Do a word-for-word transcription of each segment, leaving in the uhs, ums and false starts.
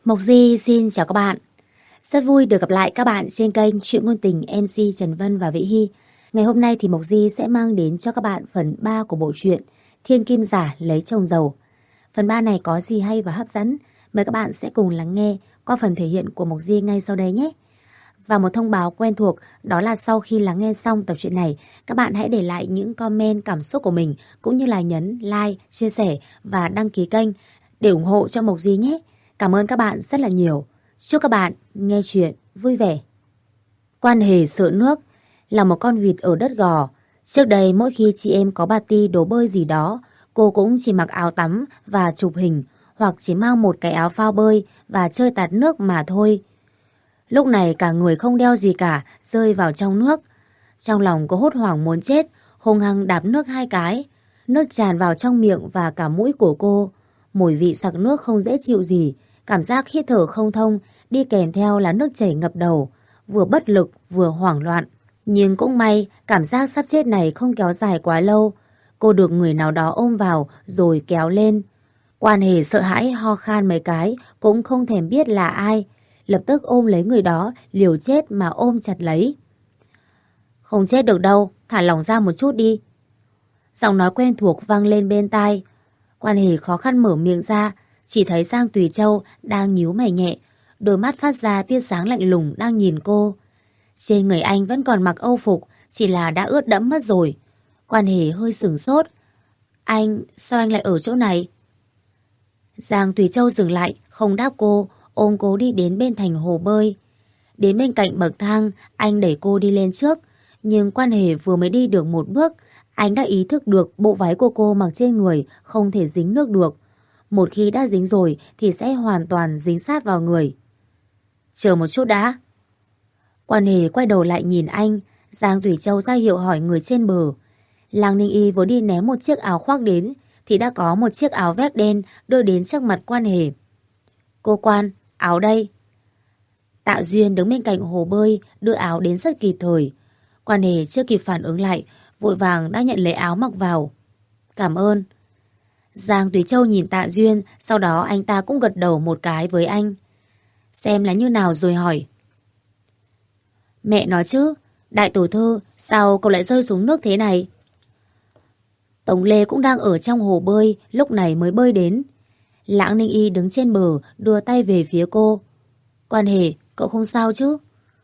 Mộc Di xin chào các bạn. Rất vui được gặp lại các bạn trên kênh Chuyện Ngôn Tình em xê Trần Vân và Vĩ Hy. Ngày hôm nay thì Mộc Di sẽ mang đến cho các bạn phần ba của bộ truyện Thiên Kim Giả Lấy Chồng Giàu. Phần ba này có gì hay và hấp dẫn? Mời các bạn sẽ cùng lắng nghe qua phần thể hiện của Mộc Di ngay sau đây nhé. Và một thông báo quen thuộc đó là sau khi lắng nghe xong tập truyện này, các bạn hãy để lại những comment cảm xúc của mình cũng như là nhấn like, chia sẻ và đăng ký kênh để ủng hộ cho Mộc Di nhé. Cảm ơn các bạn rất là nhiều. Chúc các bạn nghe chuyện vui vẻ. Quan Hề sợ nước là một con vịt ở đất gò. Trước đây mỗi khi chị em có party đổ bơi gì đó, cô cũng chỉ mặc áo tắm và chụp hình, hoặc chỉ mang một cái áo phao bơi và chơi tạt nước mà thôi. Lúc này cả người không đeo gì cả, rơi vào trong nước. Trong lòng cô hốt hoảng muốn chết, hung hăng đạp nước hai cái. Nước tràn vào trong miệng và cả mũi của cô. Mùi vị sặc nước không dễ chịu gì, cảm giác hít thở không thông, đi kèm theo là nước chảy ngập đầu, vừa bất lực vừa hoảng loạn. Nhưng cũng may, cảm giác sắp chết này không kéo dài quá lâu. Cô được người nào đó ôm vào rồi kéo lên. Quan Hề sợ hãi ho khan mấy cái, cũng không thèm biết là ai. Lập tức ôm lấy người đó, liều chết mà ôm chặt lấy. Không chết được đâu, thả lỏng ra một chút đi. Giọng nói quen thuộc vang lên bên tai. Quan Hề khó khăn mở miệng ra, chỉ thấy Giang Tùy Châu đang nhíu mày nhẹ, đôi mắt phát ra tia sáng lạnh lùng đang nhìn cô. Trên người anh vẫn còn mặc âu phục, chỉ là đã ướt đẫm mất rồi. Quan Hề hơi sửng sốt. Anh, sao anh lại ở chỗ này? Giang Tùy Châu dừng lại, không đáp cô, ôm cô đi đến bên thành hồ bơi. Đến bên cạnh bậc thang, anh đẩy cô đi lên trước, nhưng Quan Hề vừa mới đi được một bước, anh đã ý thức được bộ váy của cô mặc trên người không thể dính nước được. Một khi đã dính rồi thì sẽ hoàn toàn dính sát vào người. Chờ một chút đã. Quan Hề quay đầu lại nhìn anh. Giang Tùy Châu ra hiệu hỏi người trên bờ. Lăng Ninh Y vừa đi ném một chiếc áo khoác đến thì đã có một chiếc áo vest đen đưa đến trước mặt Quan Hề. Cô Quan, áo đây. Tạ Duyên đứng bên cạnh hồ bơi đưa áo đến rất kịp thời. Quan Hề chưa kịp phản ứng lại, vội vàng đã nhận lấy áo mặc vào. Cảm ơn. Giang Tùy Châu nhìn Tạ Duyên, sau đó anh ta cũng gật đầu một cái với anh. Xem là như nào rồi hỏi. Mẹ nói chứ, đại tiểu thư, sao cậu lại rơi xuống nước thế này? Tống Lê cũng đang ở trong hồ bơi, lúc này mới bơi đến. Lãng Ninh Y đứng trên bờ, đưa tay về phía cô. Quan Hề, cậu không sao chứ?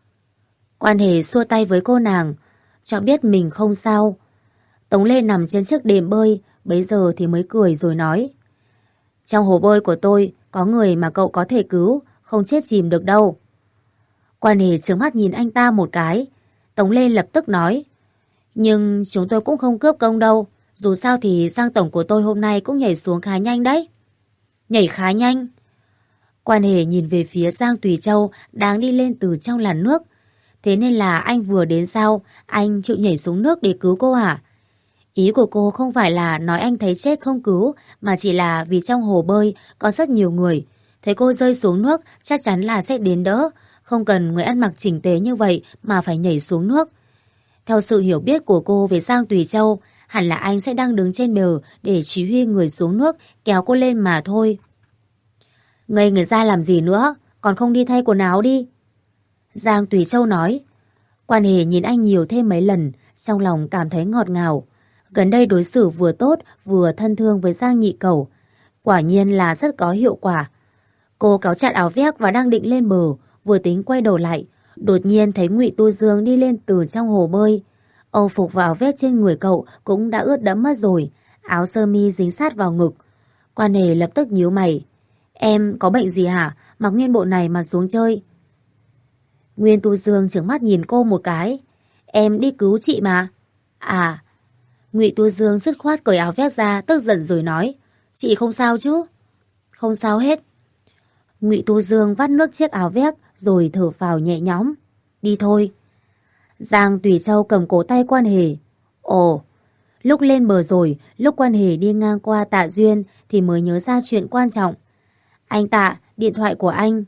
Quan Hề xua tay với cô nàng, cho biết mình không sao. Tống Lê nằm trên chiếc đệm bơi, bấy giờ thì mới cười rồi nói. Trong hồ bơi của tôi có người mà cậu có thể cứu, không chết chìm được đâu. Quan Hề trừng mắt nhìn anh ta một cái. Tống Lê lập tức nói. Nhưng chúng tôi cũng không cướp công đâu. Dù sao thì Giang tổng của tôi hôm nay cũng nhảy xuống khá nhanh đấy. Nhảy khá nhanh. Quan Hề nhìn về phía Giang Tùy Châu đang đi lên từ trong làn nước. Thế nên là anh vừa đến sao, anh chịu nhảy xuống nước để cứu cô hả? Ý của cô không phải là nói anh thấy chết không cứu, mà chỉ là vì trong hồ bơi có rất nhiều người. Thấy cô rơi xuống nước chắc chắn là sẽ đến đỡ. Không cần người ăn mặc chỉnh tề như vậy mà phải nhảy xuống nước. Theo sự hiểu biết của cô về Giang Tùy Châu, hẳn là anh sẽ đang đứng trên bờ để chỉ huy người xuống nước kéo cô lên mà thôi. Ngây người ra làm gì nữa, còn không đi thay quần áo đi. Giang Tùy Châu nói. Quan Hề nhìn anh nhiều thêm mấy lần, trong lòng cảm thấy ngọt ngào. Gần đây đối xử vừa tốt vừa thân thương với Giang nhị cẩu, quả nhiên là rất có hiệu quả. Cô kéo chặt áo vest và đang định lên bờ, vừa tính quay đầu lại, đột nhiên thấy Ngụy Tu Dương đi lên từ trong hồ bơi. Âu phục và áo vest trên người cậu cũng đã ướt đẫm mất rồi, áo sơ mi dính sát vào ngực. Quan Hề lập tức nhíu mày. Em có bệnh gì hả? Mặc nguyên bộ này mà xuống chơi. Nguyên Tu Dương trừng mắt nhìn cô một cái. Em đi cứu chị mà. À. Ngụy Tu Dương dứt khoát cởi áo vest ra, tức giận rồi nói. Chị không sao chứ? Không sao hết. Ngụy Tu Dương vắt nước chiếc áo vest rồi thở phào nhẹ nhõm. Đi thôi. Giang Tùy Châu cầm cổ tay Quan Hề. Ồ. Lúc lên bờ rồi, lúc Quan Hề đi ngang qua Tạ Duyên thì mới nhớ ra chuyện quan trọng. Anh Tạ, điện thoại của anh.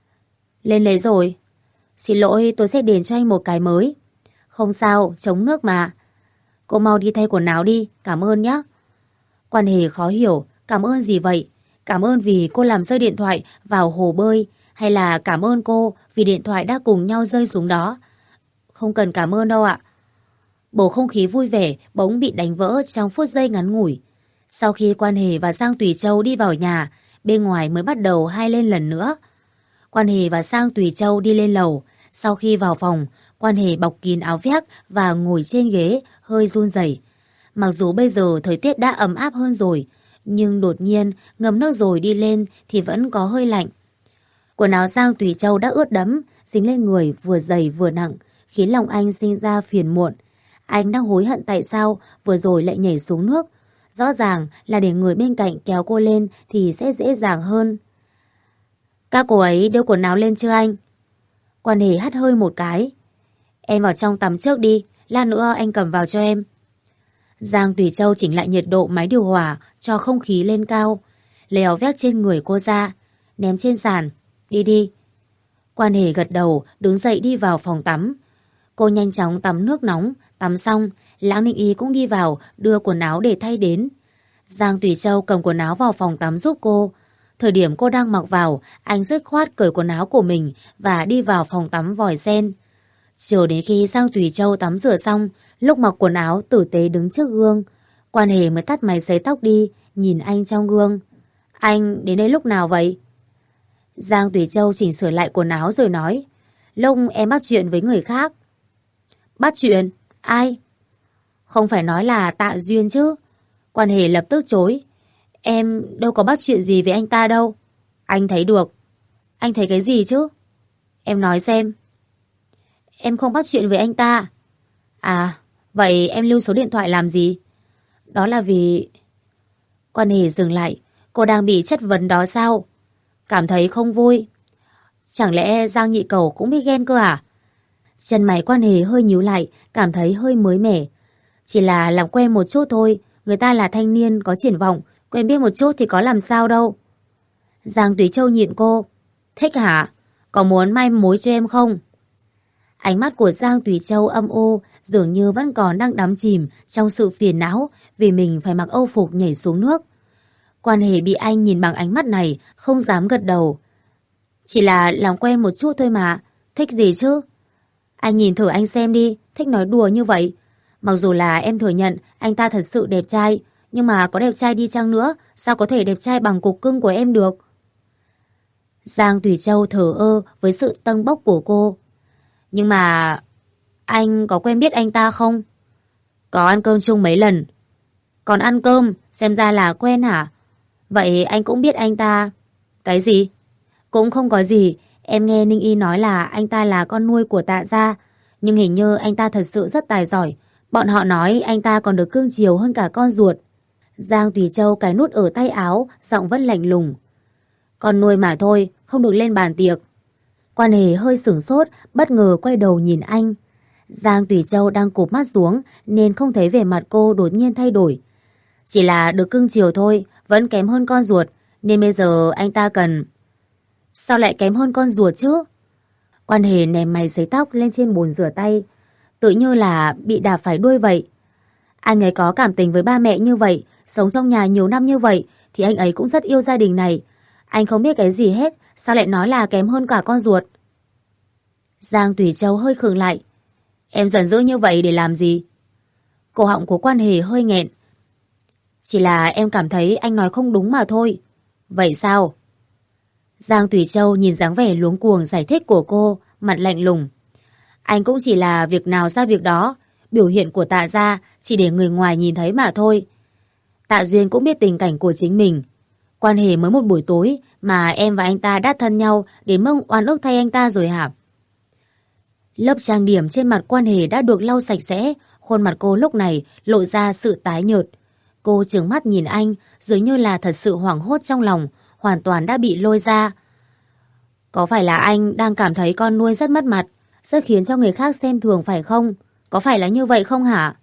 Lên lấy rồi. Xin lỗi, tôi sẽ đền cho anh một cái mới. Không sao, chống nước mà. Cô mau đi thay quần áo đi, cảm ơn nhé. Quan Hề khó hiểu, cảm ơn gì vậy? Cảm ơn vì cô làm rơi điện thoại vào hồ bơi, hay là cảm ơn cô vì điện thoại đã cùng nhau rơi xuống đó? Không cần cảm ơn đâu ạ. Bầu không khí vui vẻ bỗng bị đánh vỡ trong phút giây ngắn ngủi. Sau khi Quan Hề và Giang Tùy Châu đi vào nhà, bên ngoài mới bắt đầu hai lên lần nữa. Quan Hề và Giang Tùy Châu đi lên lầu. Sau khi vào phòng, Quan Hề bọc kín áo vest và ngồi trên ghế, hơi run rẩy. Mặc dù bây giờ thời tiết đã ấm áp hơn rồi, nhưng đột nhiên ngâm nước rồi đi lên thì vẫn có hơi lạnh. Quần áo Giang Tùy Châu đã ướt đẫm, dính lên người vừa dày vừa nặng, khiến lòng anh sinh ra phiền muộn. Anh đang hối hận tại sao vừa rồi lại nhảy xuống nước. Rõ ràng là để người bên cạnh kéo cô lên thì sẽ dễ dàng hơn. Các cô ấy đưa quần áo lên chưa anh? Quan Hề hắt hơi một cái. Em vào trong tắm trước đi, lát nữa anh cầm vào cho em. Giang Tùy Châu chỉnh lại nhiệt độ máy điều hòa cho không khí lên cao, lấy áo vest trên người cô ra, ném trên sàn. Đi đi. Quan Hề gật đầu, đứng dậy đi vào phòng tắm. Cô nhanh chóng tắm nước nóng, tắm xong, Lãng Ninh Y cũng đi vào đưa quần áo để thay đến. Giang Tùy Châu cầm quần áo vào phòng tắm giúp cô. Thời điểm cô đang mặc vào, anh dứt khoát cởi quần áo của mình và đi vào phòng tắm vòi sen. Chờ đến khi Giang Tùy Châu tắm rửa xong, lúc mặc quần áo tử tế đứng trước gương, Quan Hề mới tắt máy sấy tóc đi, nhìn anh trong gương. Anh đến đây lúc nào vậy? Giang Tùy Châu chỉnh sửa lại quần áo rồi nói. Lúc em bắt chuyện với người khác. Bắt chuyện? Ai? Không phải nói là Tạ Duyên chứ? Quan Hề lập tức chối. Em đâu có bắt chuyện gì với anh ta đâu. Anh thấy được. Anh thấy cái gì chứ? Em nói xem. Em không bắt chuyện với anh ta. À, vậy em lưu số điện thoại làm gì? Đó là vì... Quan Hề dừng lại. Cô đang bị chất vấn đó sao? Cảm thấy không vui. Chẳng lẽ Giang Nhị Cầu cũng biết ghen cơ à? Chân mày Quan Hề hơi nhíu lại, cảm thấy hơi mới mẻ. Chỉ là làm quen một chút thôi. Người ta là thanh niên có triển vọng, quen biết một chút thì có làm sao đâu. Giang Tùy Châu nhịn cô. Thích hả? Có muốn mai mối cho em không? Ánh mắt của Giang Tùy Châu âm u, dường như vẫn còn đang đắm chìm trong sự phiền não vì mình phải mặc âu phục nhảy xuống nước. Quan Hề bị anh nhìn bằng ánh mắt này, không dám gật đầu. Chỉ là làm quen một chút thôi mà, thích gì chứ? Anh nhìn thử anh xem đi, thích nói đùa như vậy. Mặc dù là em thừa nhận anh ta thật sự đẹp trai, nhưng mà có đẹp trai đi chăng nữa, sao có thể đẹp trai bằng cục cưng của em được? Giang Tùy Châu thờ ơ với sự tâng bốc của cô. Nhưng mà... anh có quen biết anh ta không? Có ăn cơm chung mấy lần. Còn ăn cơm, xem ra là quen hả? Vậy anh cũng biết anh ta... Cái gì? Cũng không có gì. Em nghe Ninh Y nói là anh ta là con nuôi của Tạ gia. Nhưng hình như anh ta thật sự rất tài giỏi. Bọn họ nói anh ta còn được cưng chiều hơn cả con ruột. Giang Tùy Châu cái nút ở tay áo, giọng vẫn lạnh lùng. Con nuôi mà thôi, không được lên bàn tiệc. Quan Hề hơi sửng sốt, bất ngờ quay đầu nhìn anh. Giang Tùy Châu đang cụp mắt xuống nên không thấy vẻ mặt cô đột nhiên thay đổi. Chỉ là được cưng chiều thôi, vẫn kém hơn con ruột, nên bây giờ anh ta cần... Sao lại kém hơn con ruột chứ? Quan Hề ném máy sấy tóc lên trên bồn rửa tay, tự như là bị đạp phải đuôi vậy. Anh ấy có cảm tình với ba mẹ như vậy, sống trong nhà nhiều năm như vậy, thì anh ấy cũng rất yêu gia đình này. Anh không biết cái gì hết, sao lại nói là kém hơn cả con ruột? Giang Tùy Châu hơi khựng lại. Em giận dữ như vậy để làm gì? Cổ họng của Quan Hề hơi nghẹn. Chỉ là em cảm thấy anh nói không đúng mà thôi. Vậy sao? Giang Tùy Châu nhìn dáng vẻ luống cuồng giải thích của cô, mặt lạnh lùng. Anh cũng chỉ là việc nào ra việc đó, biểu hiện của Tạ gia chỉ để người ngoài nhìn thấy mà thôi. Tạ Duyên cũng biết tình cảnh của chính mình. Quan hệ mới một buổi tối mà em và anh ta đã thân nhau đến mức oan ức thay anh ta rồi hả? Lớp trang điểm trên mặt Quan Hề đã được lau sạch sẽ, khuôn mặt cô lúc này lộ ra sự tái nhợt. Cô trừng mắt nhìn anh, dường như là thật sự hoảng hốt trong lòng, hoàn toàn đã bị lôi ra. Có phải là anh đang cảm thấy con nuôi rất mất mặt, rất khiến cho người khác xem thường phải không? Có phải là như vậy không hả?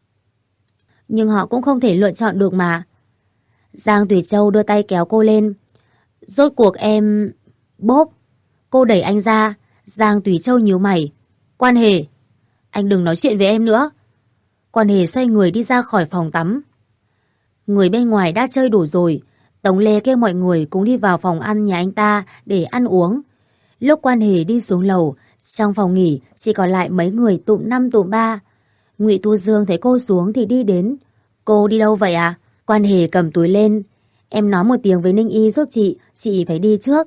Nhưng họ cũng không thể lựa chọn được mà. Giang Tùy Châu đưa tay kéo cô lên. Rốt cuộc em... Bốp. Cô đẩy anh ra. Giang Tùy Châu nhíu mày. Quan Hề, anh đừng nói chuyện với em nữa. Quan Hề xoay người đi ra khỏi phòng tắm. Người bên ngoài đã chơi đủ rồi. Tống Lê kêu mọi người cùng đi vào phòng ăn nhà anh ta để ăn uống. Lúc Quan Hề đi xuống lầu, trong phòng nghỉ chỉ còn lại mấy người tụm năm tụm ba. Ngụy Tu Dương thấy cô xuống thì đi đến. Cô đi đâu vậy à? Quan Hề cầm túi lên. Em nói một tiếng với Ninh Y giúp chị, chị phải đi trước.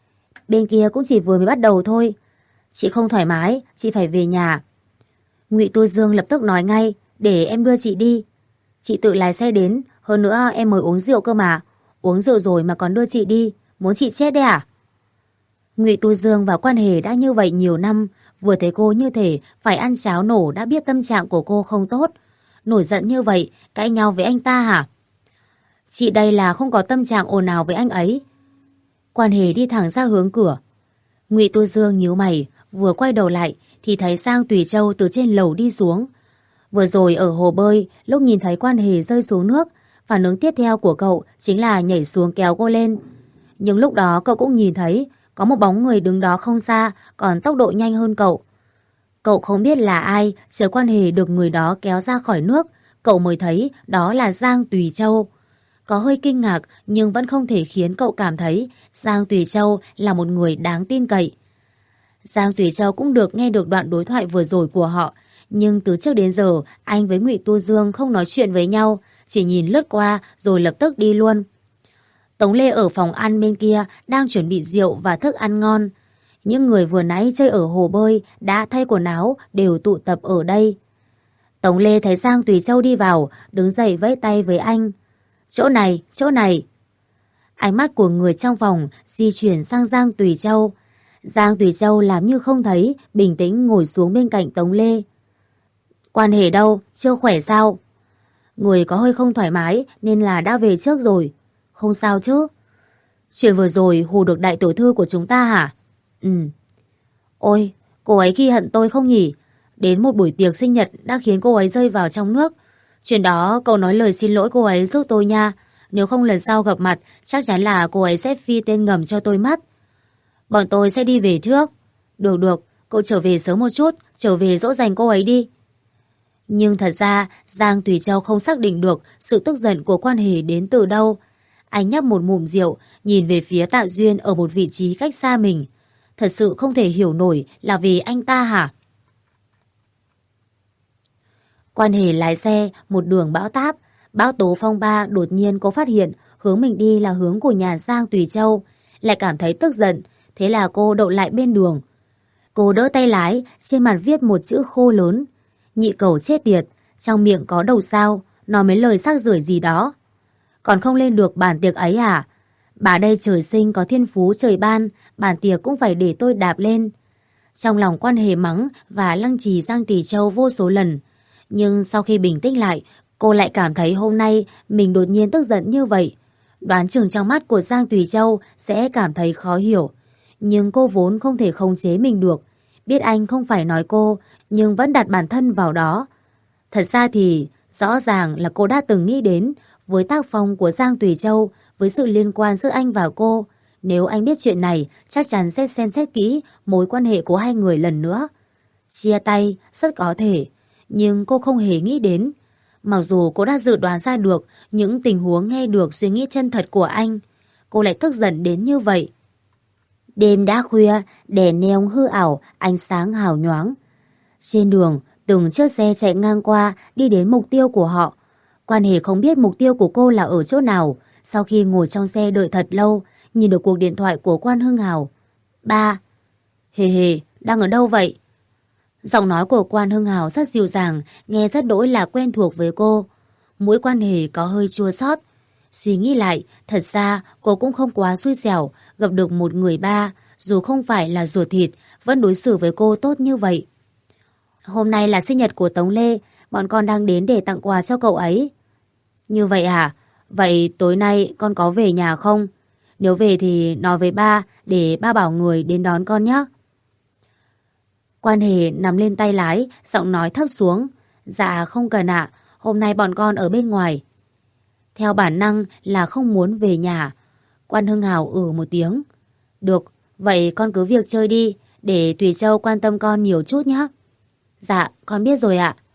Bên kia cũng chỉ vừa mới bắt đầu thôi. Chị không thoải mái, chị phải về nhà. Ngụy Tu Dương lập tức nói ngay, để em đưa chị đi. Chị tự lái xe đến, hơn nữa em mới uống rượu cơ mà. Uống rượu rồi mà còn đưa chị đi, muốn chị chết đấy à? Ngụy Tu Dương và Quan Hề đã như vậy nhiều năm, vừa thấy cô như thể phải ăn cháo nổ đã biết tâm trạng của cô không tốt. Nổi giận như vậy, cãi nhau với anh ta hả? Chị đây là không có tâm trạng ồn ào với anh ấy. Quan Hề đi thẳng ra hướng cửa. Ngụy Tu Dương nhíu mày, vừa quay đầu lại thì thấy Giang Tùy Châu từ trên lầu đi xuống. Vừa rồi ở hồ bơi, lúc nhìn thấy Quan Hề rơi xuống nước, phản ứng tiếp theo của cậu chính là nhảy xuống kéo cô lên. Nhưng lúc đó cậu cũng nhìn thấy có một bóng người đứng đó không xa, còn tốc độ nhanh hơn cậu. Cậu không biết là ai, chờ Quan Hề được người đó kéo ra khỏi nước, cậu mới thấy đó là Giang Tùy Châu. Có hơi kinh ngạc nhưng vẫn không thể khiến cậu cảm thấy Giang Tùy Châu là một người đáng tin cậy. Giang Tùy Châu cũng được nghe được đoạn đối thoại vừa rồi của họ, nhưng từ trước đến giờ anh với Ngụy Tu Dương không nói chuyện với nhau, chỉ nhìn lướt qua rồi lập tức đi luôn. Tống Lê ở phòng ăn bên kia đang chuẩn bị rượu và thức ăn ngon. Những người vừa nãy chơi ở hồ bơi đã thay quần áo đều tụ tập ở đây. Tống Lê thấy Giang Tùy Châu đi vào, đứng dậy vẫy tay với anh. Chỗ này, chỗ này. Ánh mắt của người trong phòng di chuyển sang Giang Tùy Châu. Giang Tùy Châu làm như không thấy, bình tĩnh ngồi xuống bên cạnh Tống Lê. Quan Hề đâu, chưa khỏe sao? Người có hơi không thoải mái nên là đã về trước rồi. Không sao chứ? Chuyện vừa rồi hù được đại tiểu thư của chúng ta hả? Ừ. Ôi, cô ấy ghi hận tôi không nhỉ? Đến một buổi tiệc sinh nhật đã khiến cô ấy rơi vào trong nước. Chuyện đó cậu nói lời xin lỗi cô ấy giúp tôi nha. Nếu không lần sau gặp mặt chắc chắn là cô ấy sẽ phi tên ngầm cho tôi mất. Bọn tôi sẽ đi về trước. Được được, cậu trở về sớm một chút, trở về dỗ dành cô ấy đi. Nhưng thật ra Giang Tùy Châu không xác định được sự tức giận của Quan Hề đến từ đâu. Anh nhấp một ngụm rượu, nhìn về phía Tạ Duyên ở một vị trí cách xa mình. Thật sự không thể hiểu nổi là vì anh ta hả? Quan Hề lái xe một đường bão táp, bão tố phong ba đột nhiên cô phát hiện hướng mình đi là hướng của nhà Giang Tùy Châu, lại cảm thấy tức giận, thế là cô đậu lại bên đường. Cô đỡ tay lái, trên mặt viết một chữ khô lớn. Nhị cẩu chết tiệt, trong miệng có đầu sao, nói mấy lời sắc rưởi gì đó. Còn không lên được bản tiệc ấy à? Bà đây trời sinh có thiên phú trời ban, bản tiệc cũng phải để tôi đạp lên. Trong lòng Quan Hề mắng và lăng trì Giang Tùy Châu vô số lần. Nhưng sau khi bình tĩnh lại, cô lại cảm thấy hôm nay mình đột nhiên tức giận như vậy. Đoán chừng trong mắt của Giang Tùy Châu sẽ cảm thấy khó hiểu. Nhưng cô vốn không thể khống chế mình được. Biết anh không phải nói cô, nhưng vẫn đặt bản thân vào đó. Thật ra thì rõ ràng là cô đã từng nghĩ đến với tác phong của Giang Tùy Châu, với sự liên quan giữa anh và cô. Nếu anh biết chuyện này, chắc chắn sẽ xem xét kỹ mối quan hệ của hai người lần nữa. Chia tay, rất có thể. Nhưng cô không hề nghĩ đến. Mặc dù cô đã dự đoán ra được những tình huống nghe được suy nghĩ chân thật của anh, cô lại tức giận đến như vậy. Đêm đã khuya, đèn neon hư ảo, ánh sáng hào nhoáng. Trên đường, từng chiếc xe chạy ngang qua, đi đến mục tiêu của họ. Quan Hề không biết mục tiêu của cô là ở chỗ nào. Sau khi ngồi trong xe đợi thật lâu, nhìn được cuộc điện thoại của Quan Hưng Hào. Ba. Hề hề, đang ở đâu vậy? Giọng nói của Quan Hưng Hào rất dịu dàng, nghe rất đỗi là quen thuộc với cô. Mũi Quan Hề có hơi chua xót. Suy nghĩ lại, thật ra cô cũng không quá xui xẻo, gặp được một người ba, dù không phải là ruột thịt, vẫn đối xử với cô tốt như vậy. Hôm nay là sinh nhật của Tống Lê, bọn con đang đến để tặng quà cho cậu ấy. Như vậy à? Vậy tối nay con có về nhà không? Nếu về thì nói với ba, để ba bảo người đến đón con nhé. Quan Hề nằm lên tay lái, giọng nói thấp xuống. Dạ không cần ạ, hôm nay bọn con ở bên ngoài. Theo bản năng là không muốn về nhà. Quan Hưng Hào ừ một tiếng. Được, vậy con cứ việc chơi đi, để Tùy Châu quan tâm con nhiều chút nhé. Dạ, con biết rồi ạ.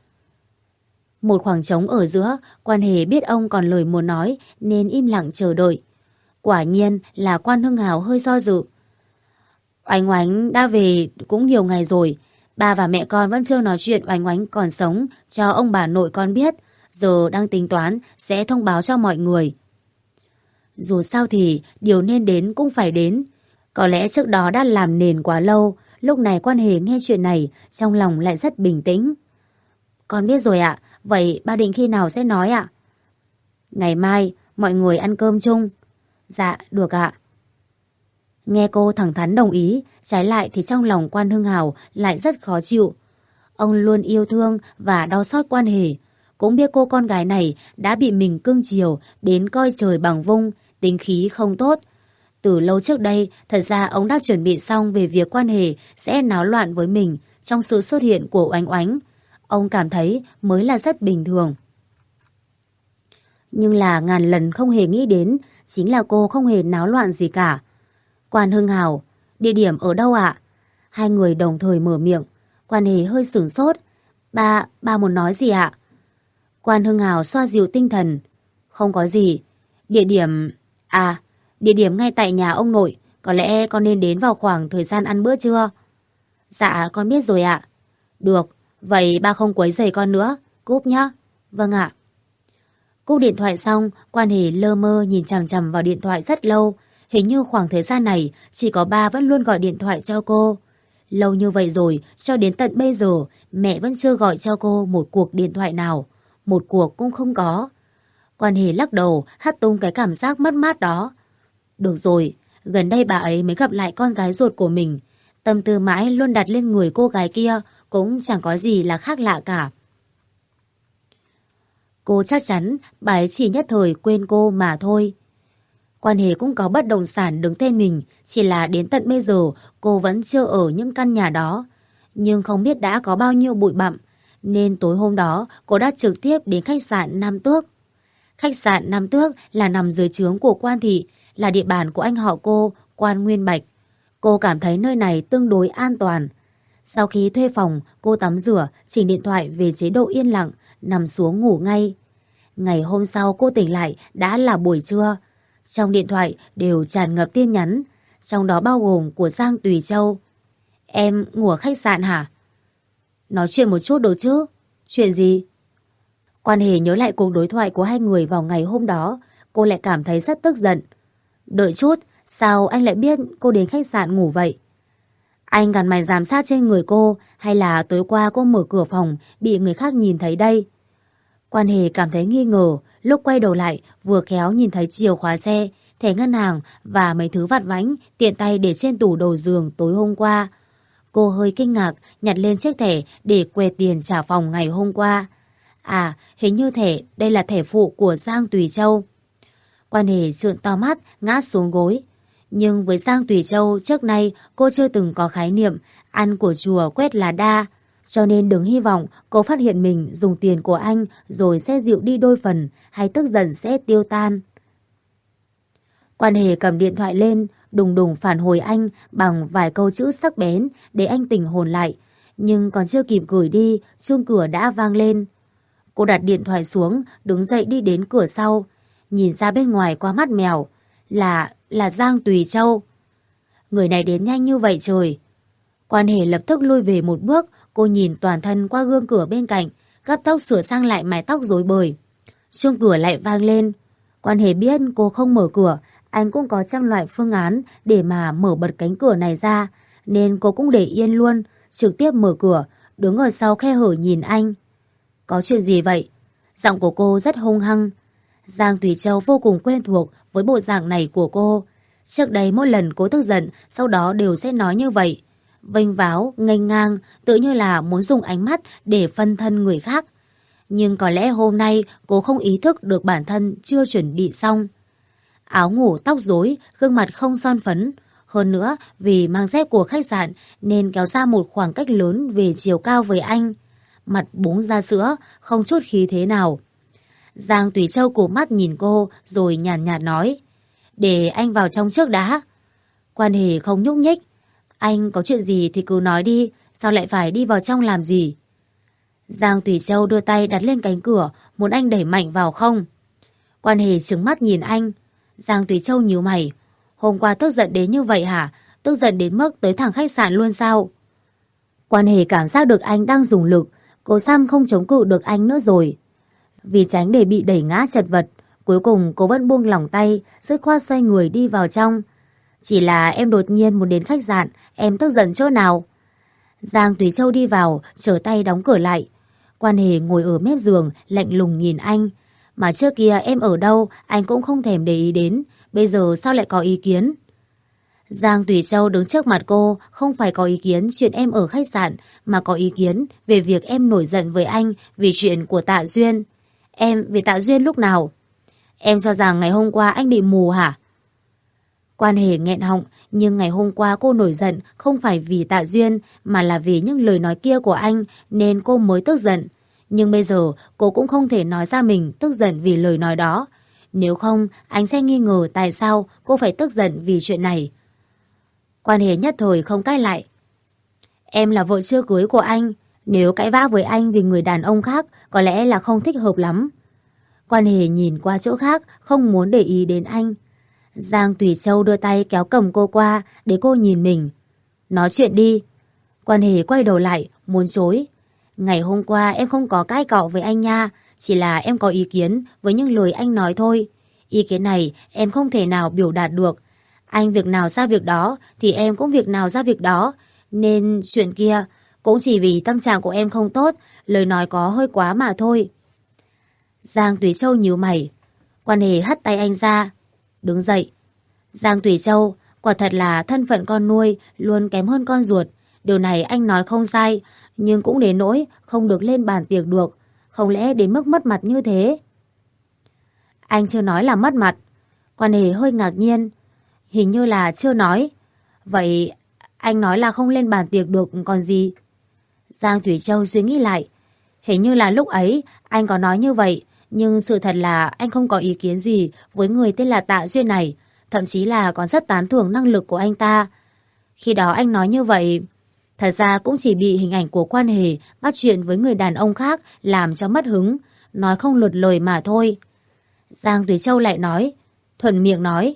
Một khoảng trống ở giữa, Quan Hề biết ông còn lời muốn nói nên im lặng chờ đợi. Quả nhiên là Quan Hưng Hào hơi do dự. Oánh Oánh đã về cũng nhiều ngày rồi. Ba và mẹ con vẫn chưa nói chuyện Oánh Oánh còn sống cho ông bà nội con biết. Giờ đang tính toán sẽ thông báo cho mọi người. Dù sao thì điều nên đến cũng phải đến. Có lẽ trước đó đã làm nền quá lâu. Lúc này Quan Hề nghe chuyện này trong lòng lại rất bình tĩnh. Con biết rồi ạ. Vậy ba định khi nào sẽ nói ạ? Ngày mai mọi người ăn cơm chung. Dạ được ạ. Nghe cô thẳng thắn đồng ý, trái lại thì trong lòng Quan Hưng Hào lại rất khó chịu. Ông luôn yêu thương và đau xót Quan Hề. Cũng biết cô con gái này đã bị mình cưng chiều đến coi trời bằng vung, tính khí không tốt. Từ lâu trước đây, thật ra ông đã chuẩn bị xong về việc Quan Hề sẽ náo loạn với mình trong sự xuất hiện của Oánh Oánh. Ông cảm thấy mới là rất bình thường. Nhưng là ngàn lần không hề nghĩ đến, chính là cô không hề náo loạn gì cả. Quan Hưng Hào, địa điểm ở đâu ạ? Hai người đồng thời mở miệng. Quan Hề hơi sửng sốt. Ba, ba muốn nói gì ạ? Quan Hưng Hào xoa dịu tinh thần. Không có gì. Địa điểm... À, địa điểm ngay tại nhà ông nội. Có lẽ con nên đến vào khoảng thời gian ăn bữa trưa. Dạ, con biết rồi ạ. Được, vậy ba không quấy rầy con nữa. Cúp nhá. Vâng ạ. Cúp điện thoại xong, Quan Hề lơ mơ nhìn chằm chằm vào điện thoại rất lâu. Hình như khoảng thời gian này chỉ có ba vẫn luôn gọi điện thoại cho cô. Lâu như vậy rồi, cho đến tận bây giờ mẹ vẫn chưa gọi cho cô một cuộc điện thoại nào. Một cuộc cũng không có. Quan Hề lắc đầu, hất tung cái cảm giác mất mát đó. Được rồi, gần đây bà ấy mới gặp lại con gái ruột của mình. Tâm tư mãi luôn đặt lên người cô gái kia, cũng chẳng có gì là khác lạ cả. Cô chắc chắn bà ấy chỉ nhất thời quên cô mà thôi. Quan Hề cũng có bất động sản đứng tên mình, chỉ là đến tận bây giờ cô vẫn chưa ở những căn nhà đó. Nhưng không biết đã có bao nhiêu bụi bặm, nên tối hôm đó cô đã trực tiếp đến khách sạn Nam Tước. Khách sạn Nam Tước là nằm dưới trướng của Quan thị, là địa bàn của anh họ cô, Quan Nguyên Bạch. Cô cảm thấy nơi này tương đối an toàn. Sau khi thuê phòng, cô tắm rửa, chỉnh điện thoại về chế độ yên lặng, nằm xuống ngủ ngay. Ngày hôm sau cô tỉnh lại đã là buổi trưa. Trong điện thoại đều tràn ngập tin nhắn, trong đó bao gồm của Giang Tùy Châu. Em ngủ ở khách sạn hả? Nói chuyện một chút được chứ? Chuyện gì? Quan Hề nhớ lại cuộc đối thoại của hai người vào ngày hôm đó, cô lại cảm thấy rất tức giận. Đợi chút, sao anh lại biết cô đến khách sạn ngủ vậy? Anh gắn máy giám sát trên người cô, hay là tối qua cô mở cửa phòng bị người khác nhìn thấy đây? Quan Hề cảm thấy nghi ngờ, lúc quay đầu lại vừa khéo nhìn thấy chìa khóa xe, thẻ ngân hàng và mấy thứ vặt vãnh tiện tay để trên tủ đầu giường tối hôm qua. Cô hơi kinh ngạc nhặt lên chiếc thẻ để quẹt tiền trả phòng ngày hôm qua. À, hình như thẻ đây là thẻ phụ của Giang Tùy Châu. Quan Hề trợn to mắt ngã xuống gối. Nhưng với Giang Tùy Châu trước nay cô chưa từng có khái niệm ăn của chùa quét là đa. Cho nên đừng hy vọng cô phát hiện mình dùng tiền của anh rồi sẽ dịu đi đôi phần hay tức giận sẽ tiêu tan. Quan Hề cầm điện thoại lên, đùng đùng phản hồi anh bằng vài câu chữ sắc bén để anh tỉnh hồn lại. Nhưng còn chưa kịp gửi đi, chuông cửa đã vang lên. Cô đặt điện thoại xuống, đứng dậy đi đến cửa sau. Nhìn ra bên ngoài qua mắt mèo. Là, là Giang Tùy Châu. Người này đến nhanh như vậy trời. Quan Hề lập tức lui về một bước. Cô nhìn toàn thân qua gương cửa bên cạnh, gấp tóc sửa sang lại mái tóc rối bời. Chuông cửa lại vang lên. Quan Hề biết cô không mở cửa, anh cũng có trăm loại phương án để mà mở bật cánh cửa này ra, nên cô cũng để yên luôn, trực tiếp mở cửa, đứng ở sau khe hở nhìn anh. Có chuyện gì vậy? Giọng của cô rất hung hăng. Giang Tùy Châu vô cùng quen thuộc với bộ dạng này của cô. Trước đây mỗi lần cô tức giận, sau đó đều sẽ nói như vậy. Vênh váo, nghênh ngang, tự như là muốn dùng ánh mắt để phân thân người khác. Nhưng có lẽ hôm nay cô không ý thức được bản thân chưa chuẩn bị xong. Áo ngủ tóc rối, gương mặt không son phấn. Hơn nữa, vì mang dép của khách sạn nên kéo ra một khoảng cách lớn về chiều cao với anh. Mặt búng ra sữa, không chút khí thế nào. Giang Tùy Châu cụp mắt nhìn cô rồi nhàn nhạt, nhạt nói. Để anh vào trong trước đã. Quan Hề không nhúc nhích. Anh có chuyện gì thì cứ nói đi, sao lại phải đi vào trong làm gì? Giang Tùy Châu đưa tay đặt lên cánh cửa, muốn anh đẩy mạnh vào không? Quan Hề trừng mắt nhìn anh. Giang Tùy Châu nhíu mày. Hôm qua tức giận đến như vậy hả? Tức giận đến mức tới thẳng khách sạn luôn sao? Quan Hề cảm giác được anh đang dùng lực. Cô Sam không chống cự được anh nữa rồi. Vì tránh để bị đẩy ngã chật vật, cuối cùng cô vẫn buông lỏng tay, dứt khoát xoay người đi vào trong. Chỉ là em đột nhiên muốn đến khách sạn, em tức giận chỗ nào? Giang Tùy Châu đi vào, trở tay đóng cửa lại. Quan Hề ngồi ở mép giường, lạnh lùng nhìn anh. Mà trước kia em ở đâu, anh cũng không thèm để ý đến. Bây giờ sao lại có ý kiến? Giang Tùy Châu đứng trước mặt cô, không phải có ý kiến chuyện em ở khách sạn, mà có ý kiến về việc em nổi giận với anh vì chuyện của Tạ Duyên. Em vì Tạ Duyên lúc nào? Em cho rằng ngày hôm qua anh bị mù hả? Quan Hề nghẹn họng, nhưng ngày hôm qua cô nổi giận không phải vì Tạ Duyên, mà là vì những lời nói kia của anh, nên cô mới tức giận. Nhưng bây giờ cô cũng không thể nói ra mình tức giận vì lời nói đó. Nếu không, anh sẽ nghi ngờ tại sao cô phải tức giận vì chuyện này. Quan Hề nhất thời không cãi lại. Em là vợ chưa cưới của anh, nếu cãi vã với anh vì người đàn ông khác, có lẽ là không thích hợp lắm. Quan Hề nhìn qua chỗ khác, không muốn để ý đến anh. Giang Tùy Châu đưa tay kéo cầm cô qua để cô nhìn mình. Nói chuyện đi. Quan Hề quay đầu lại, muốn chối. Ngày hôm qua em không có cãi cọ với anh nha, chỉ là em có ý kiến với những lời anh nói thôi. Ý kiến này em không thể nào biểu đạt được. Anh việc nào ra việc đó thì em cũng việc nào ra việc đó. Nên chuyện kia cũng chỉ vì tâm trạng của em không tốt, lời nói có hơi quá mà thôi. Giang Tùy Châu nhíu mày. Quan Hề hất tay anh ra. Đứng dậy. Giang Tùy Châu, quả thật là thân phận con nuôi luôn kém hơn con ruột. Điều này anh nói không sai, nhưng cũng đến nỗi không được lên bàn tiệc được. Không lẽ đến mức mất mặt như thế? Anh chưa nói là mất mặt. Quan Hề hơi ngạc nhiên. Hình như là chưa nói. Vậy anh nói là không lên bàn tiệc được còn gì? Giang Tùy Châu suy nghĩ lại. Hình như là lúc ấy anh có nói như vậy, nhưng sự thật là anh không có ý kiến gì với người tên là Tạ Duyên này, thậm chí là còn rất tán thưởng năng lực của anh ta. Khi đó anh nói như vậy, thật ra cũng chỉ bị hình ảnh của Quan Hề bắt chuyện với người đàn ông khác làm cho mất hứng, nói không lượt lời mà thôi. Giang Tùy Châu lại nói, thuận miệng nói.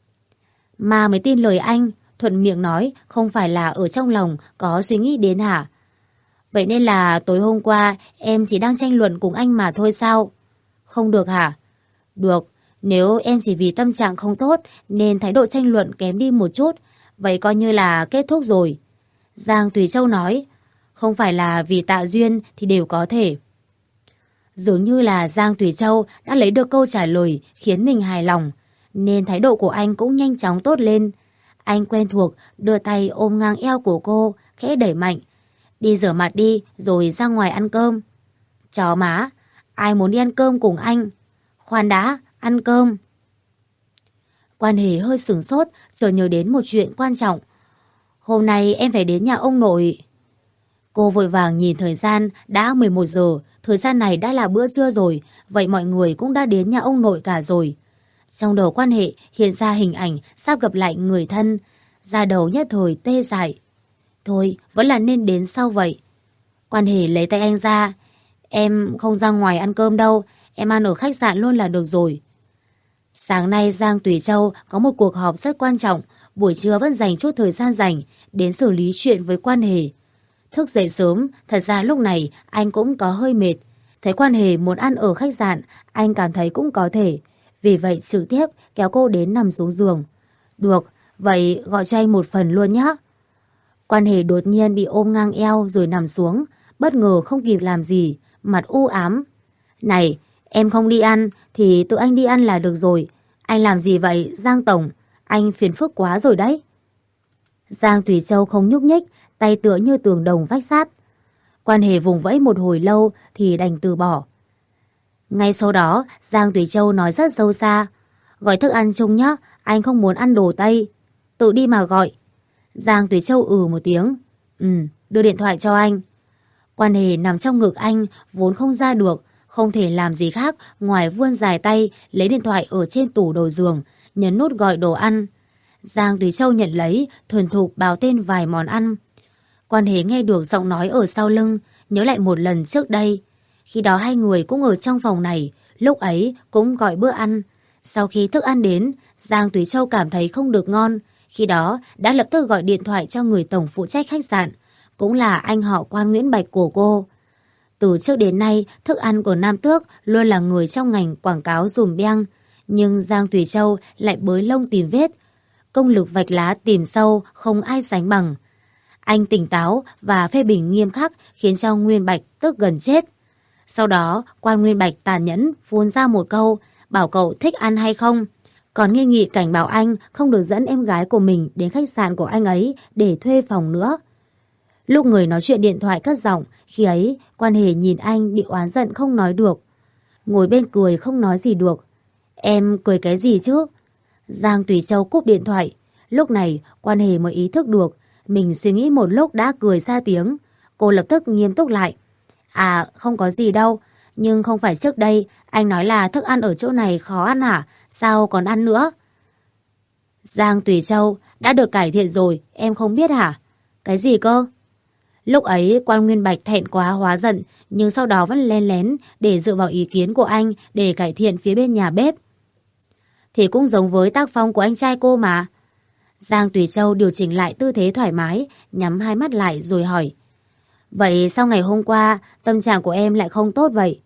Mà mới tin lời anh, thuận miệng nói không phải là ở trong lòng có suy nghĩ đến hả? Vậy nên là tối hôm qua em chỉ đang tranh luận cùng anh mà thôi sao? Không được hả? Được, nếu em chỉ vì tâm trạng không tốt nên thái độ tranh luận kém đi một chút, vậy coi như là kết thúc rồi. Giang Tùy Châu nói, không phải là vì Tạ Duyên thì đều có thể. Dường như là Giang Tùy Châu đã lấy được câu trả lời khiến mình hài lòng, nên thái độ của anh cũng nhanh chóng tốt lên. Anh quen thuộc đưa tay ôm ngang eo của cô, khẽ đẩy mạnh. Đi rửa mặt đi rồi ra ngoài ăn cơm. Chó má, ai muốn đi ăn cơm cùng anh? Khoan đã, ăn cơm. Quan Hề hơi sửng sốt, chợt nhớ đến một chuyện quan trọng. Hôm nay em phải đến nhà ông nội. Cô vội vàng nhìn thời gian, đã mười một giờ, thời gian này đã là bữa trưa rồi, vậy mọi người cũng đã đến nhà ông nội cả rồi. Trong đầu Quan Hệ hiện ra hình ảnh sắp gặp lại người thân, da đầu nhất thời tê dại. Thôi, vẫn là nên đến sau vậy. Quan Hề lấy tay anh ra. Em không ra ngoài ăn cơm đâu, em ăn ở khách sạn luôn là được rồi. Sáng nay Giang Tùy Châu có một cuộc họp rất quan trọng, buổi trưa vẫn dành chút thời gian rảnh đến xử lý chuyện với Quan Hề. Thức dậy sớm, thật ra lúc này anh cũng có hơi mệt. Thấy Quan Hề muốn ăn ở khách sạn, anh cảm thấy cũng có thể. Vì vậy trực tiếp kéo cô đến nằm xuống giường. Được, vậy gọi cho anh một phần luôn nhé. Quan Hề đột nhiên bị ôm ngang eo rồi nằm xuống, bất ngờ không kịp làm gì, mặt u ám. Này, em không đi ăn thì tự anh đi ăn là được rồi. Anh làm gì vậy Giang Tổng? Anh phiền phức quá rồi đấy. Giang Tùy Châu không nhúc nhích, tay tựa như tường đồng vách sát. Quan Hề vùng vẫy một hồi lâu thì đành từ bỏ. Ngay sau đó Giang Tùy Châu nói rất sâu xa. Gọi thức ăn chung nhé, anh không muốn ăn đồ Tây. Tự đi mà gọi. Giang Tùy Châu ừ một tiếng. Ừ, đưa điện thoại cho anh. Quan Hề nằm trong ngực anh, vốn không ra được, không thể làm gì khác ngoài vươn dài tay lấy điện thoại ở trên tủ đầu giường, nhấn nút gọi đồ ăn. Giang Tùy Châu nhận lấy, thuần thục báo tên vài món ăn. Quan Hề nghe được giọng nói ở sau lưng, nhớ lại một lần trước đây. Khi đó hai người cũng ở trong phòng này, lúc ấy cũng gọi bữa ăn. Sau khi thức ăn đến, Giang Túy Châu cảm thấy không được ngon. Khi đó đã lập tức gọi điện thoại cho người tổng phụ trách khách sạn, cũng là anh họ Quan Nguyễn Bạch của cô. Từ trước đến nay, thức ăn của Nam Tước luôn là người trong ngành quảng cáo dùm beng, nhưng Giang Túy Châu lại bới lông tìm vết. Công lực vạch lá tìm sâu không ai sánh bằng. Anh tỉnh táo và phê bình nghiêm khắc khiến cho Nguyên Bạch tức gần chết. Sau đó, Quan Nguyên Bạch tàn nhẫn phun ra một câu, bảo cậu thích ăn hay không. Còn nghi nghị cảnh báo anh không được dẫn em gái của mình đến khách sạn của anh ấy để thuê phòng nữa. Lúc người nói chuyện điện thoại cất giọng, khi ấy Quan Hề nhìn anh bị oán giận không nói được. Ngồi bên cười không nói gì được. Em cười cái gì chứ? Giang Túy Châu cúp điện thoại. Lúc này Quan Hề mới ý thức được mình suy nghĩ một lúc đã cười ra tiếng. Cô lập tức nghiêm túc lại. À không có gì đâu. Nhưng không phải trước đây anh nói là thức ăn ở chỗ này khó ăn hả? Sao còn ăn nữa? Giang Túy Châu, đã được cải thiện rồi, em không biết hả? Cái gì cơ? Lúc ấy Quan Nguyên Bạch thẹn quá hóa giận, nhưng sau đó vẫn len lén để dựa vào ý kiến của anh để cải thiện phía bên nhà bếp. Thì cũng giống với tác phong của anh trai cô mà. Giang Túy Châu điều chỉnh lại tư thế thoải mái, nhắm hai mắt lại rồi hỏi. Vậy sao ngày hôm qua tâm trạng của em lại không tốt vậy?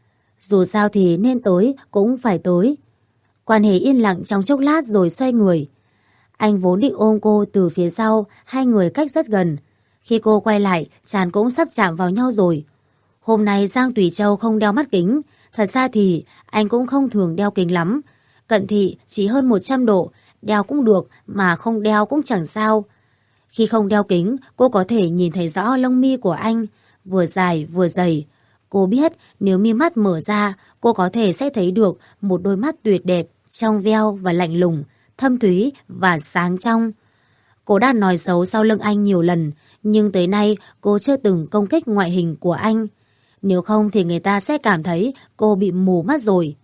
Dù sao thì nên tới cũng phải tới. Quan Hề yên lặng trong chốc lát rồi xoay người. Anh vốn định ôm cô từ phía sau, hai người cách rất gần. Khi cô quay lại, trán cũng sắp chạm vào nhau rồi. Hôm nay Giang Túy Châu không đeo mắt kính. Thật ra thì anh cũng không thường đeo kính lắm. Cận thị chỉ hơn một trăm độ, đeo cũng được mà không đeo cũng chẳng sao. Khi không đeo kính, cô có thể nhìn thấy rõ lông mi của anh, vừa dài vừa dày. Cô biết nếu mi mắt mở ra, cô có thể sẽ thấy được một đôi mắt tuyệt đẹp, trong veo và lạnh lùng, thâm thúy và sáng trong. Cô đã nói xấu sau lưng anh nhiều lần, nhưng tới nay cô chưa từng công kích ngoại hình của anh. Nếu không thì người ta sẽ cảm thấy cô bị mù mắt rồi.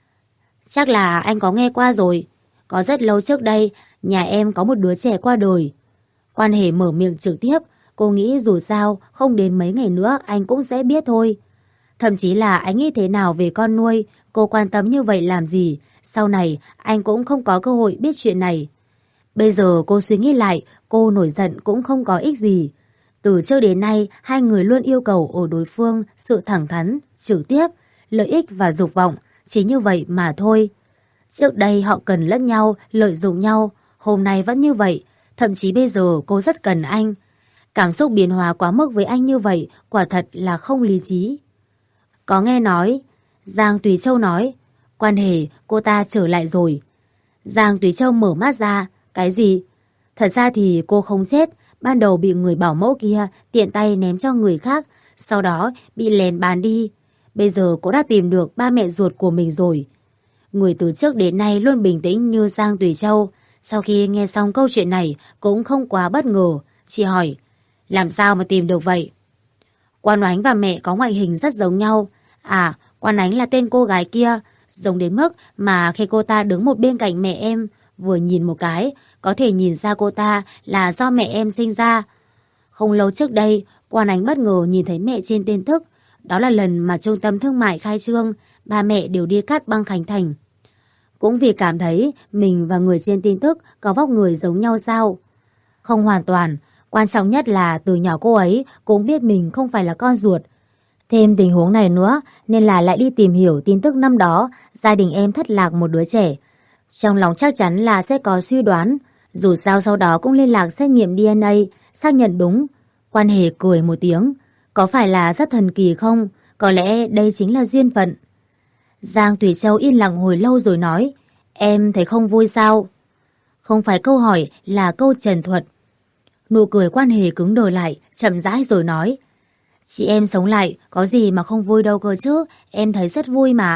Chắc là anh có nghe qua rồi. Có rất lâu trước đây, nhà em có một đứa trẻ qua đời. Quan Hề mở miệng trực tiếp. Cô nghĩ dù sao, không đến mấy ngày nữa anh cũng sẽ biết thôi. Thậm chí là anh nghĩ thế nào về con nuôi, cô quan tâm như vậy làm gì. Sau này, anh cũng không có cơ hội biết chuyện này. Bây giờ cô suy nghĩ lại, cô nổi giận cũng không có ích gì. Từ trước đến nay, hai người luôn yêu cầu ở đối phương sự thẳng thắn, trực tiếp, lợi ích và dục vọng. Chỉ như vậy mà thôi. Trước đây họ cần lẫn nhau, lợi dụng nhau. Hôm nay vẫn như vậy. Thậm chí bây giờ cô rất cần anh. Cảm xúc biến hóa quá mức với anh như vậy quả thật là không lý trí. Có nghe nói, Giang Túy Châu nói, Quan Hề, cô ta trở lại rồi. Giang Túy Châu mở mắt ra. Cái gì? Thật ra thì cô không chết. Ban đầu bị người bảo mẫu kia tiện tay ném cho người khác, sau đó bị lén bán đi. Bây giờ cô đã tìm được ba mẹ ruột của mình rồi. Người từ trước đến nay luôn bình tĩnh như Giang Túy Châu. Sau khi nghe xong câu chuyện này cũng không quá bất ngờ. Chị hỏi, làm sao mà tìm được vậy? Quan Oánh và mẹ có ngoại hình rất giống nhau. À, Quan Ánh là tên cô gái kia, giống đến mức mà khi cô ta đứng một bên cạnh mẹ em, vừa nhìn một cái, có thể nhìn ra cô ta là do mẹ em sinh ra. Không lâu trước đây, Quan Ánh bất ngờ nhìn thấy mẹ trên tin tức. Đó là lần mà trung tâm thương mại khai trương, ba mẹ đều đi cắt băng khánh thành. Cũng vì cảm thấy mình và người trên tin tức có vóc người giống nhau sao? Không hoàn toàn, quan trọng nhất là từ nhỏ cô ấy cũng biết mình không phải là con ruột. Thêm tình huống này nữa nên là lại đi tìm hiểu tin tức năm đó gia đình em thất lạc một đứa trẻ. Trong lòng chắc chắn là sẽ có suy đoán. Dù sao sau đó cũng liên lạc xét nghiệm đê en a, xác nhận đúng. Quan Hề cười một tiếng. Có phải là rất thần kỳ không? Có lẽ đây chính là duyên phận. Giang Túy Châu yên lặng hồi lâu rồi nói, em thấy không vui sao? Không phải câu hỏi, là câu trần thuật. Nụ cười Quan Hề cứng đờ lại, chậm rãi rồi nói, chị em sống lại, có gì mà không vui đâu cơ chứ, em thấy rất vui mà.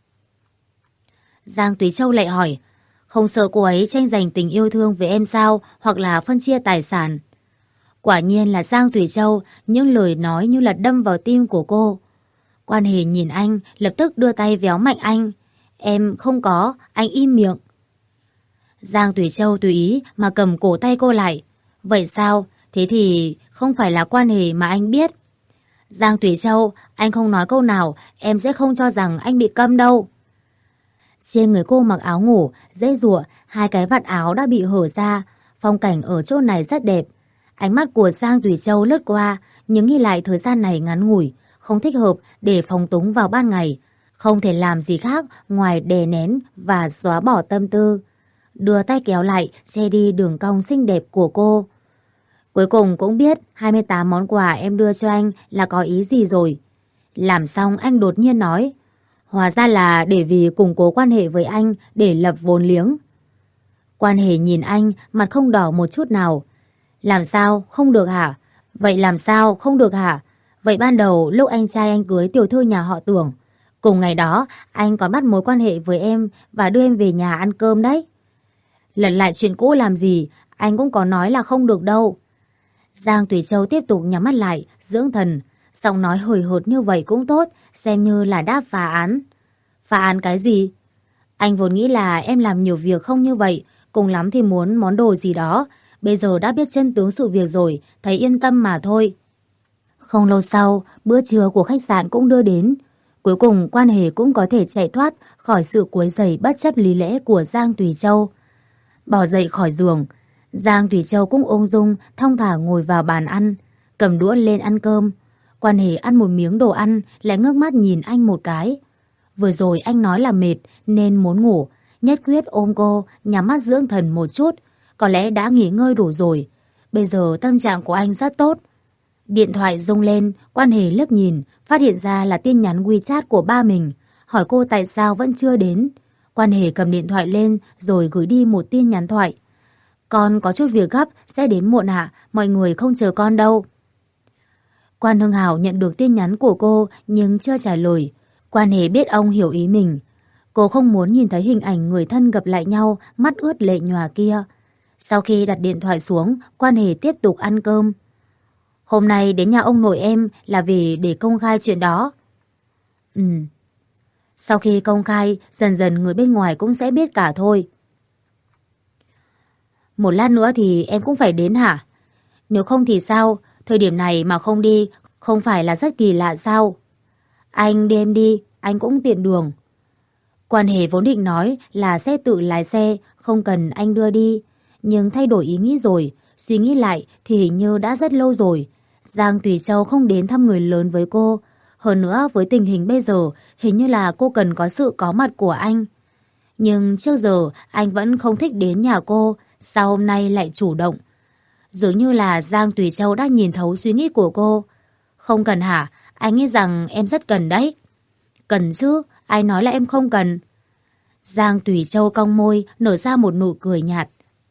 Giang Túy Châu lại hỏi, không sợ cô ấy tranh giành tình yêu thương với em sao, hoặc là phân chia tài sản? Quả nhiên là Giang Túy Châu, những lời nói như là đâm vào tim của cô. Quan Hề nhìn anh, lập tức đưa tay véo mạnh anh. Em không có, anh im miệng. Giang Túy Châu tùy ý mà cầm cổ tay cô lại. Vậy sao? Thế thì không phải là Quan Hề mà anh biết. Giang Túy Châu, anh không nói câu nào, em sẽ không cho rằng anh bị câm đâu. Trên người cô mặc áo ngủ, dễ dụa, hai cái vạt áo đã bị hở ra. Phong cảnh ở chỗ này rất đẹp. Ánh mắt của Giang Thủy Châu lướt qua, nhưng nghĩ lại thời gian này ngắn ngủi, không thích hợp để phóng túng vào ban ngày. Không thể làm gì khác ngoài đè nén và xóa bỏ tâm tư. Đưa tay kéo lại, che đi đường cong xinh đẹp của cô. Cuối cùng cũng biết hai mươi tám món quà em đưa cho anh là có ý gì rồi. Làm xong anh đột nhiên nói, hóa ra là để vì củng cố quan hệ với anh để lập vốn liếng. Quan hệ nhìn anh, mặt không đỏ một chút nào. Làm sao, không được hả? Vậy làm sao, không được hả? Vậy ban đầu lúc anh trai anh cưới tiểu thư nhà họ Tưởng, cùng ngày đó anh còn bắt mối quan hệ với em và đưa em về nhà ăn cơm đấy. Lật lại chuyện cũ làm gì, anh cũng có nói là không được đâu. Giang Thủy Châu tiếp tục nhắm mắt lại, dưỡng thần. Giọng nói hời hợt như vậy cũng tốt, xem như là đáp phá án. Phá án cái gì? Anh vốn nghĩ là em làm nhiều việc không như vậy, cùng lắm thì muốn món đồ gì đó. Bây giờ đã biết chân tướng sự việc rồi, thấy yên tâm mà thôi. Không lâu sau, bữa trưa của khách sạn cũng đưa đến. Cuối cùng quan hệ cũng có thể chạy thoát khỏi sự quấy rầy bất chấp lý lẽ của Giang Thủy Châu. Bỏ dậy khỏi giường, Giang Thủy Châu cũng ung dung, thong thả ngồi vào bàn ăn, cầm đũa lên ăn cơm. Quan hệ ăn một miếng đồ ăn, lại ngước mắt nhìn anh một cái. Vừa rồi anh nói là mệt nên muốn ngủ, nhất quyết ôm cô, nhắm mắt dưỡng thần một chút. Có lẽ đã nghỉ ngơi đủ rồi. Bây giờ tâm trạng của anh rất tốt. Điện thoại rung lên, Quan hệ liếc nhìn, phát hiện ra là tin nhắn WeChat của ba mình, hỏi cô tại sao vẫn chưa đến. Quan hệ cầm điện thoại lên rồi gửi đi một tin nhắn thoại. Con có chút việc gấp, sẽ đến muộn ạ, mọi người không chờ con đâu. Quan Hưng Hảo nhận được tin nhắn của cô nhưng chưa trả lời. Quan hệ biết ông hiểu ý mình. Cô không muốn nhìn thấy hình ảnh người thân gặp lại nhau, mắt ướt lệ nhòa kia. Sau khi đặt điện thoại xuống, Quan hệ tiếp tục ăn cơm. Hôm nay đến nhà ông nội em là vì để công khai chuyện đó. Ừ. Sau khi công khai, dần dần người bên ngoài cũng sẽ biết cả thôi. Một lát nữa thì em cũng phải đến hả? Nếu không thì sao? Thời điểm này mà không đi, không phải là rất kỳ lạ sao? Anh đưa em đi, anh cũng tiện đường. Quan hệ vốn định nói là sẽ tự lái xe, không cần anh đưa đi. Nhưng thay đổi ý nghĩ rồi, suy nghĩ lại thì hình như đã rất lâu rồi. Giang Thủy Châu không đến thăm người lớn với cô. Hơn nữa với tình hình bây giờ, hình như là cô cần có sự có mặt của anh. Nhưng trước giờ anh vẫn không thích đến nhà cô, sao hôm nay lại chủ động? Dường như là Giang Thủy Châu đã nhìn thấu suy nghĩ của cô. Không cần hả? Anh nghĩ rằng em rất cần đấy. Cần chứ, ai nói là em không cần. Giang Thủy Châu cong môi, nở ra một nụ cười nhạt.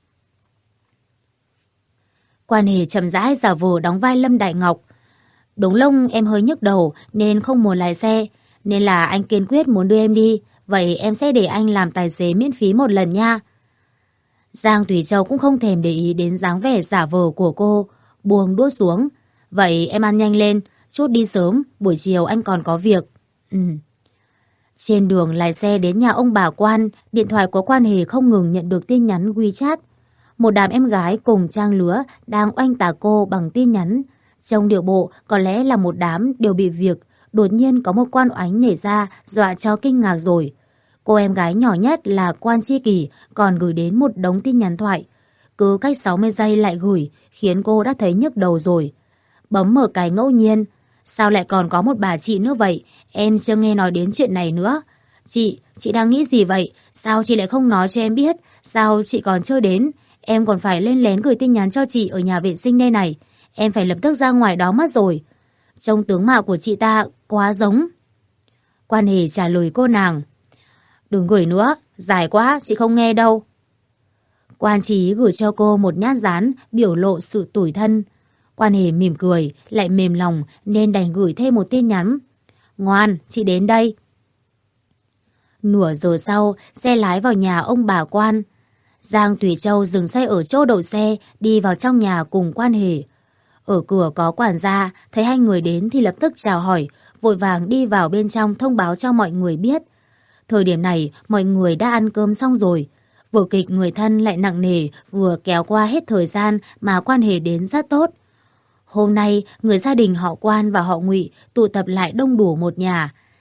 Quan hệ chậm rãi giả vờ đóng vai Lâm Đại Ngọc. Đúng lúc em hơi nhức đầu nên không muốn lái xe, nên là anh kiên quyết muốn đưa em đi. Vậy em sẽ để anh làm tài xế miễn phí một lần nha. Giang Thủy Châu cũng không thèm để ý đến dáng vẻ giả vờ của cô, buông đũa xuống. Vậy em ăn nhanh lên, chút đi sớm, buổi chiều anh còn có việc. Ừ. Trên đường lái xe đến nhà ông bà Quan, điện thoại của Quan hệ không ngừng nhận được tin nhắn WeChat. Một đám em gái cùng trang lứa đang oanh tả cô bằng tin nhắn. Trong điệu bộ có lẽ là một đám đều bị việc. Đột nhiên có một Quan Oánh nhảy ra dọa cho kinh ngạc rồi. Cô em gái nhỏ nhất là Quan Chi Kỳ còn gửi đến một đống tin nhắn thoại. Cứ cách sáu mươi giây lại gửi khiến cô đã thấy nhức đầu rồi. Bấm mở cái ngẫu nhiên. Sao lại còn có một bà chị nữa vậy? Em chưa nghe nói đến chuyện này nữa. Chị, chị đang nghĩ gì vậy? Sao chị lại không nói cho em biết? Sao chị còn chưa đến? Em còn phải lên lén gửi tin nhắn cho chị ở nhà vệ sinh đây này. Em phải lập tức ra ngoài đó mất rồi. Trông tướng mạo của chị ta quá giống. Quan hệ trả lời cô nàng. Đừng gửi nữa, dài quá, chị không nghe đâu. Quan Trí gửi cho cô một nhát dán biểu lộ sự tủi thân. Quan hệ mỉm cười, lại mềm lòng nên đành gửi thêm một tin nhắn. Ngoan, chị đến đây. Nửa giờ sau, xe lái vào nhà ông bà Quan. Giang Thủy Châu dừng xe ở chỗ đậu xe, đi vào trong nhà cùng Quan hệ. Ở cửa có quản gia, thấy hai người đến thì lập tức chào hỏi, vội vàng đi vào bên trong thông báo cho mọi người biết. Thời điểm này, mọi người đã ăn cơm xong rồi. Vở kịch người thân lại nặng nề, vừa kéo qua hết thời gian mà Quan hệ đến rất tốt. Hôm nay, người gia đình họ Quan và họ Ngụy tụ tập lại đông đủ một nhà.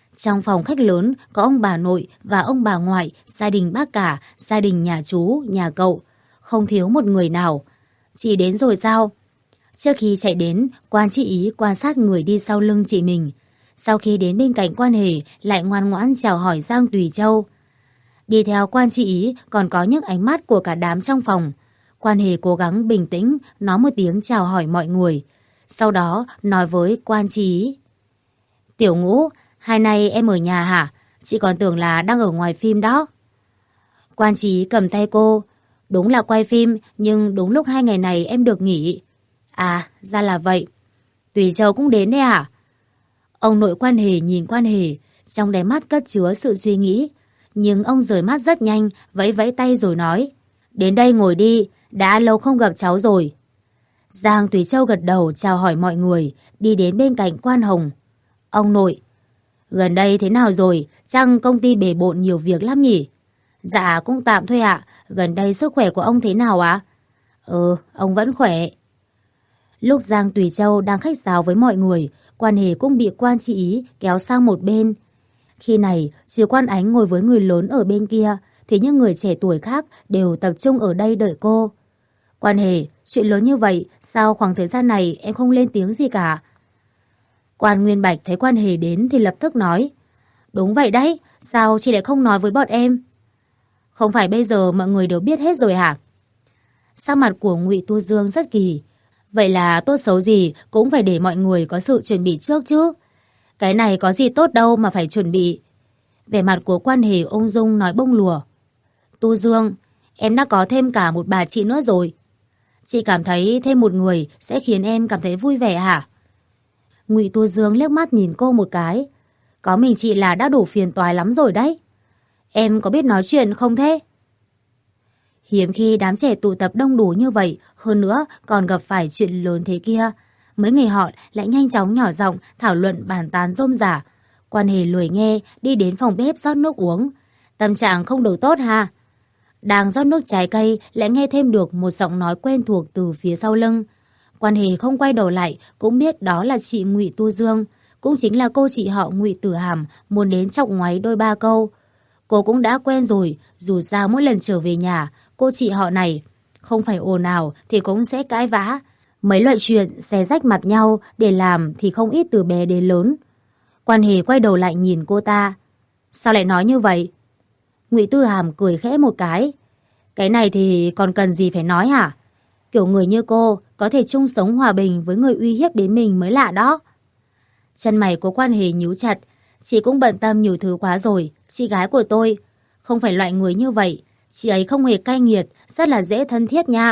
Trong phòng khách lớn có ông bà nội và ông bà ngoại, gia đình bác cả, gia đình nhà chú, nhà cậu. Không thiếu một người nào. Chị đến rồi sao? Trước khi chạy đến, Quan chị Ý quan sát người đi sau lưng chị mình. Sau khi đến bên cạnh Quan Hề, lại ngoan ngoãn chào hỏi Giang Tùy Châu. Đi theo Quan chị Ý còn có những ánh mắt của cả đám trong phòng. Quan Hề cố gắng bình tĩnh, nói một tiếng chào hỏi mọi người. Sau đó nói với Quan chị Ý. Tiểu Ngũ, hai nay em ở nhà hả? Chị còn tưởng là đang ở ngoài phim đó. Quan chị Ý cầm tay cô. Đúng là quay phim, nhưng đúng lúc hai ngày này em được nghỉ. À, ra là vậy. Tùy Châu cũng đến đấy à? Ông nội Quan Hề nhìn Quan Hề, trong đáy mắt cất chứa sự suy nghĩ. Nhưng ông rời mắt rất nhanh, vẫy vẫy tay rồi nói. Đến đây ngồi đi, đã lâu không gặp cháu rồi. Giang Tùy Châu gật đầu chào hỏi mọi người, đi đến bên cạnh Quan Hồng. Ông nội, gần đây thế nào rồi? Chắc công ty bề bộn nhiều việc lắm nhỉ? Dạ cũng tạm thôi ạ. Gần đây sức khỏe của ông thế nào ạ? Ừ, ông vẫn khỏe. Lúc Giang Tùy Châu đang khách sáo với mọi người, Quan Hề cũng bị Quan chị Ý kéo sang một bên. Khi này, trừ Quan Ánh ngồi với người lớn ở bên kia, thì những người trẻ tuổi khác đều tập trung ở đây đợi cô. Quan Hề, chuyện lớn như vậy, sao khoảng thời gian này em không lên tiếng gì cả? Quan Nguyên Bạch thấy Quan Hề đến thì lập tức nói. Đúng vậy đấy, sao chị lại không nói với bọn em? Không phải bây giờ mọi người đều biết hết rồi hả? Sắc mặt của Ngụy Tu Dương rất kỳ. Vậy là tốt xấu gì cũng phải để mọi người có sự chuẩn bị trước chứ. Cái này có gì tốt đâu mà phải chuẩn bị. Vẻ mặt của Quan Hề ung dung nói bông lùa. Tu Dương, em đã có thêm cả một bà chị nữa rồi. Chị cảm thấy thêm một người sẽ khiến em cảm thấy vui vẻ hả? Ngụy Tu Dương liếc mắt nhìn cô một cái. Có mình chị là đã đủ phiền toái lắm rồi đấy. Em có biết nói chuyện không thế? Hiếm khi đám trẻ tụ tập đông đủ như vậy, hơn nữa còn gặp phải chuyện lớn thế kia. Mấy người họ lại nhanh chóng nhỏ giọng thảo luận bàn tán rôm rả. Quan Hề lười nghe, đi đến phòng bếp rót nước uống. Tâm trạng không được tốt ha. Đang rót nước trái cây lại nghe thêm được một giọng nói quen thuộc từ phía sau lưng. Quan Hề không quay đầu lại cũng biết đó là chị Ngụy Tu Dương, cũng chính là cô chị họ Ngụy Tử Hàm muốn đến chọc ngoáy đôi ba câu. Cô cũng đã quen rồi, dù sao mỗi lần trở về nhà, cô chị họ này không phải ồn ào thì cũng sẽ cãi vã. Mấy loại chuyện xé rách mặt nhau để làm thì không ít từ bé đến lớn. Quan Hề quay đầu lại nhìn cô ta. Sao lại nói như vậy? Ngụy Tư Hàm cười khẽ một cái. Cái này thì còn cần gì phải nói hả? Kiểu người như cô có thể chung sống hòa bình với người uy hiếp đến mình mới lạ đó. Chân mày của Quan Hề nhíu chặt. Chị cũng bận tâm nhiều thứ quá rồi. Chị gái của tôi không phải loại người như vậy. Chị ấy không hề cay nghiệt, rất là dễ thân thiết nha.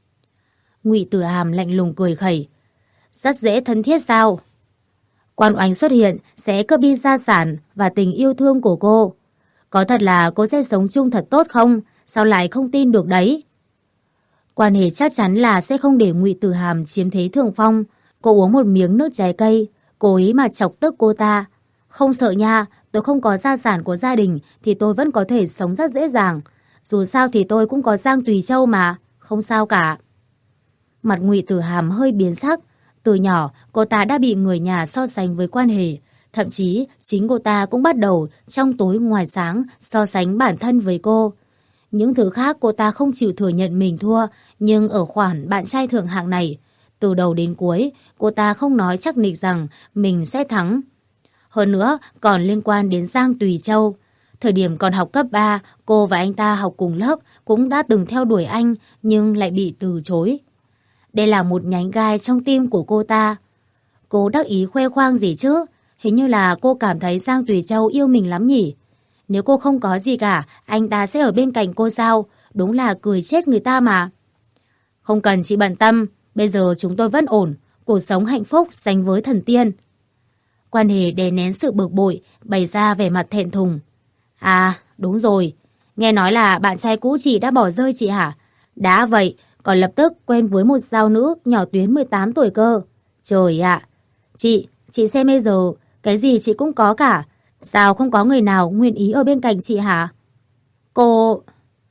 Ngụy Tử Hàm lạnh lùng cười khẩy. Rất dễ thân thiết sao? Quan Oánh xuất hiện sẽ cướp đi gia sản và tình yêu thương của cô. Có thật là cô sẽ sống chung thật tốt không? Sao lại không tin được đấy? Quan Hề chắc chắn là sẽ không để Ngụy Tử Hàm chiếm thế thượng phong. Cô uống một miếng nước trái cây, cố ý mà chọc tức cô ta. Không sợ nha, tôi không có gia sản của gia đình thì tôi vẫn có thể sống rất dễ dàng. Dù sao thì tôi cũng có Giang Tùy Châu mà, không sao cả. Mặt Ngụy Tử Hàm hơi biến sắc. Từ nhỏ, cô ta đã bị người nhà so sánh với Quan Hề. Thậm chí, chính cô ta cũng bắt đầu trong tối ngoài sáng so sánh bản thân với cô. Những thứ khác cô ta không chịu thừa nhận mình thua, nhưng ở khoản bạn trai thượng hạng này, từ đầu đến cuối, cô ta không nói chắc nịch rằng mình sẽ thắng. Hơn nữa, còn liên quan đến Giang Tùy Châu. Thời điểm còn học cấp ba, cô và anh ta học cùng lớp cũng đã từng theo đuổi anh nhưng lại bị từ chối. Đây là một nhánh gai trong tim của cô ta. Cô đắc ý khoe khoang gì chứ? Hình như là cô cảm thấy Giang Tùy Châu yêu mình lắm nhỉ? Nếu cô không có gì cả, anh ta sẽ ở bên cạnh cô sao? Đúng là cười chết người ta mà. Không cần chị bận tâm, bây giờ chúng tôi vẫn ổn, cuộc sống hạnh phúc sánh với thần tiên. Quan Hề đè nén sự bực bội, bày ra vẻ mặt thẹn thùng. À, đúng rồi, nghe nói là bạn trai cũ chị đã bỏ rơi chị hả? Đã vậy, còn lập tức quen với một giao nữ nhỏ tuyến mười tám tuổi cơ. Trời ạ, chị, chị xem bây giờ, cái gì chị cũng có cả. Sao không có người nào nguyện ý ở bên cạnh chị hả? Cô...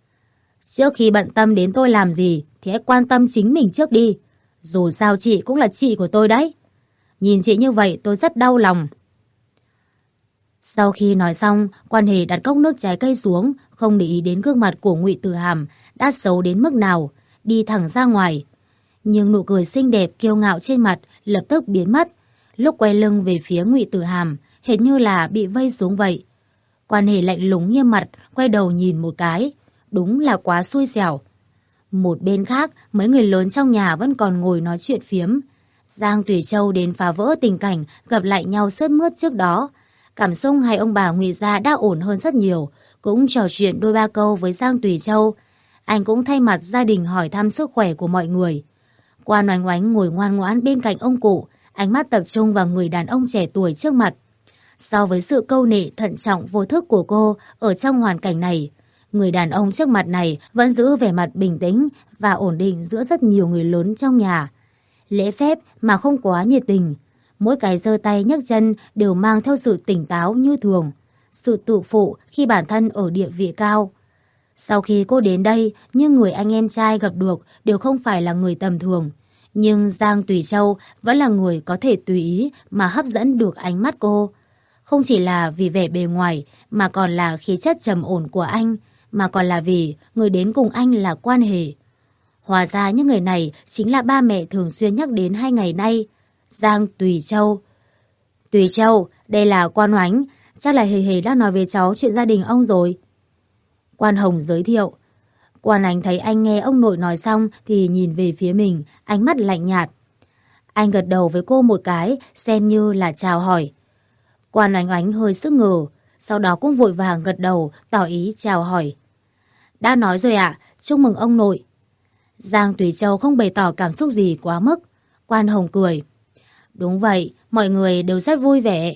Trước khi bận tâm đến tôi làm gì thì hãy quan tâm chính mình trước đi. Dù sao chị cũng là chị của tôi đấy. Nhìn chị như vậy tôi rất đau lòng. Sau khi nói xong, Quan Hề đặt cốc nước trái cây xuống, không để ý đến gương mặt của Ngụy Tử Hàm đã xấu đến mức nào, đi thẳng ra ngoài. Nhưng nụ cười xinh đẹp kiêu ngạo trên mặt lập tức biến mất, lúc quay lưng về phía Ngụy Tử Hàm, hệt như là bị vây xuống vậy. Quan Hề lạnh lùng nghiêm mặt, quay đầu nhìn một cái, đúng là quá xui xẻo. Một bên khác, mấy người lớn trong nhà vẫn còn ngồi nói chuyện phiếm. Giang Tùy Châu đến phá vỡ tình cảnh gặp lại nhau sướt mướt trước đó. Cảm xúc hai ông bà Ngụy gia đã ổn hơn rất nhiều, cũng trò chuyện đôi ba câu với Giang Tùy Châu. Anh cũng thay mặt gia đình hỏi thăm sức khỏe của mọi người. Quan Oánh Oánh ngồi ngoan ngoãn bên cạnh ông cụ, ánh mắt tập trung vào người đàn ông trẻ tuổi trước mặt. So với sự câu nệ thận trọng vô thức của cô ở trong hoàn cảnh này, người đàn ông trước mặt này vẫn giữ vẻ mặt bình tĩnh và ổn định giữa rất nhiều người lớn trong nhà. Lễ phép mà không quá nhiệt tình, mỗi cái giơ tay nhấc chân đều mang theo sự tỉnh táo như thường, sự tự phụ khi bản thân ở địa vị cao. Sau khi cô đến đây, những người anh em trai gặp được đều không phải là người tầm thường. Nhưng Giang Tùy Châu vẫn là người có thể tùy ý mà hấp dẫn được ánh mắt cô. Không chỉ là vì vẻ bề ngoài mà còn là khí chất trầm ổn của anh, mà còn là vì người đến cùng anh là Quan Hề. Hóa ra những người này chính là ba mẹ thường xuyên nhắc đến hai ngày nay. Giang Tùy Châu. Tùy Châu, đây là Quan Oánh, chắc là Hề Hề đã nói với cháu chuyện gia đình ông rồi. Quan Hồng giới thiệu. Quan Ánh thấy anh nghe ông nội nói xong thì nhìn về phía mình, ánh mắt lạnh nhạt. Anh gật đầu với cô một cái, xem như là chào hỏi. Quan Oánh Oánh hơi sững ngờ, sau đó cũng vội vàng gật đầu, tỏ ý chào hỏi. Đã nói rồi ạ, chúc mừng ông nội. Giang Tùy Châu không bày tỏ cảm xúc gì quá mức. Quan Hồng cười. Đúng vậy, mọi người đều rất vui vẻ.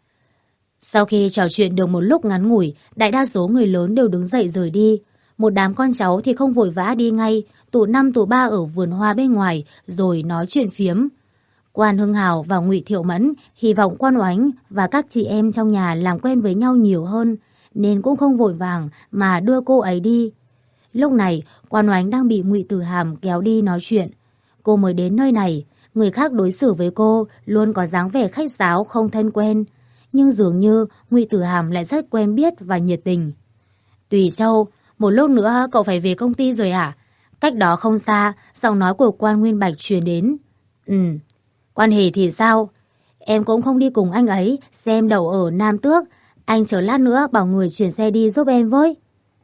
Sau khi trò chuyện được một lúc ngắn ngủi, đại đa số người lớn đều đứng dậy rời đi. Một đám con cháu thì không vội vã đi ngay, tụ năm tụ ba ở vườn hoa bên ngoài rồi nói chuyện phiếm. Quan Hưng Hào và Ngụy Thiệu Mẫn hy vọng Quan Oánh và các chị em trong nhà làm quen với nhau nhiều hơn, nên cũng không vội vàng mà đưa cô ấy đi. Lúc này, Quan Oánh đang bị Ngụy Tử Hàm kéo đi nói chuyện. Cô mới đến nơi này, người khác đối xử với cô luôn có dáng vẻ khách sáo không thân quen. Nhưng dường như Ngụy Tử Hàm lại rất quen biết và nhiệt tình. Tùy Châu, một lúc nữa cậu phải về công ty rồi à? Cách đó không xa, giọng nói của Quan Nguyên Bạch truyền đến. Ừ, Quan Hề thì sao? Em cũng không đi cùng anh ấy xem đậu ở Nam Tước. Anh chờ lát nữa bảo người chuyển xe đi giúp em với.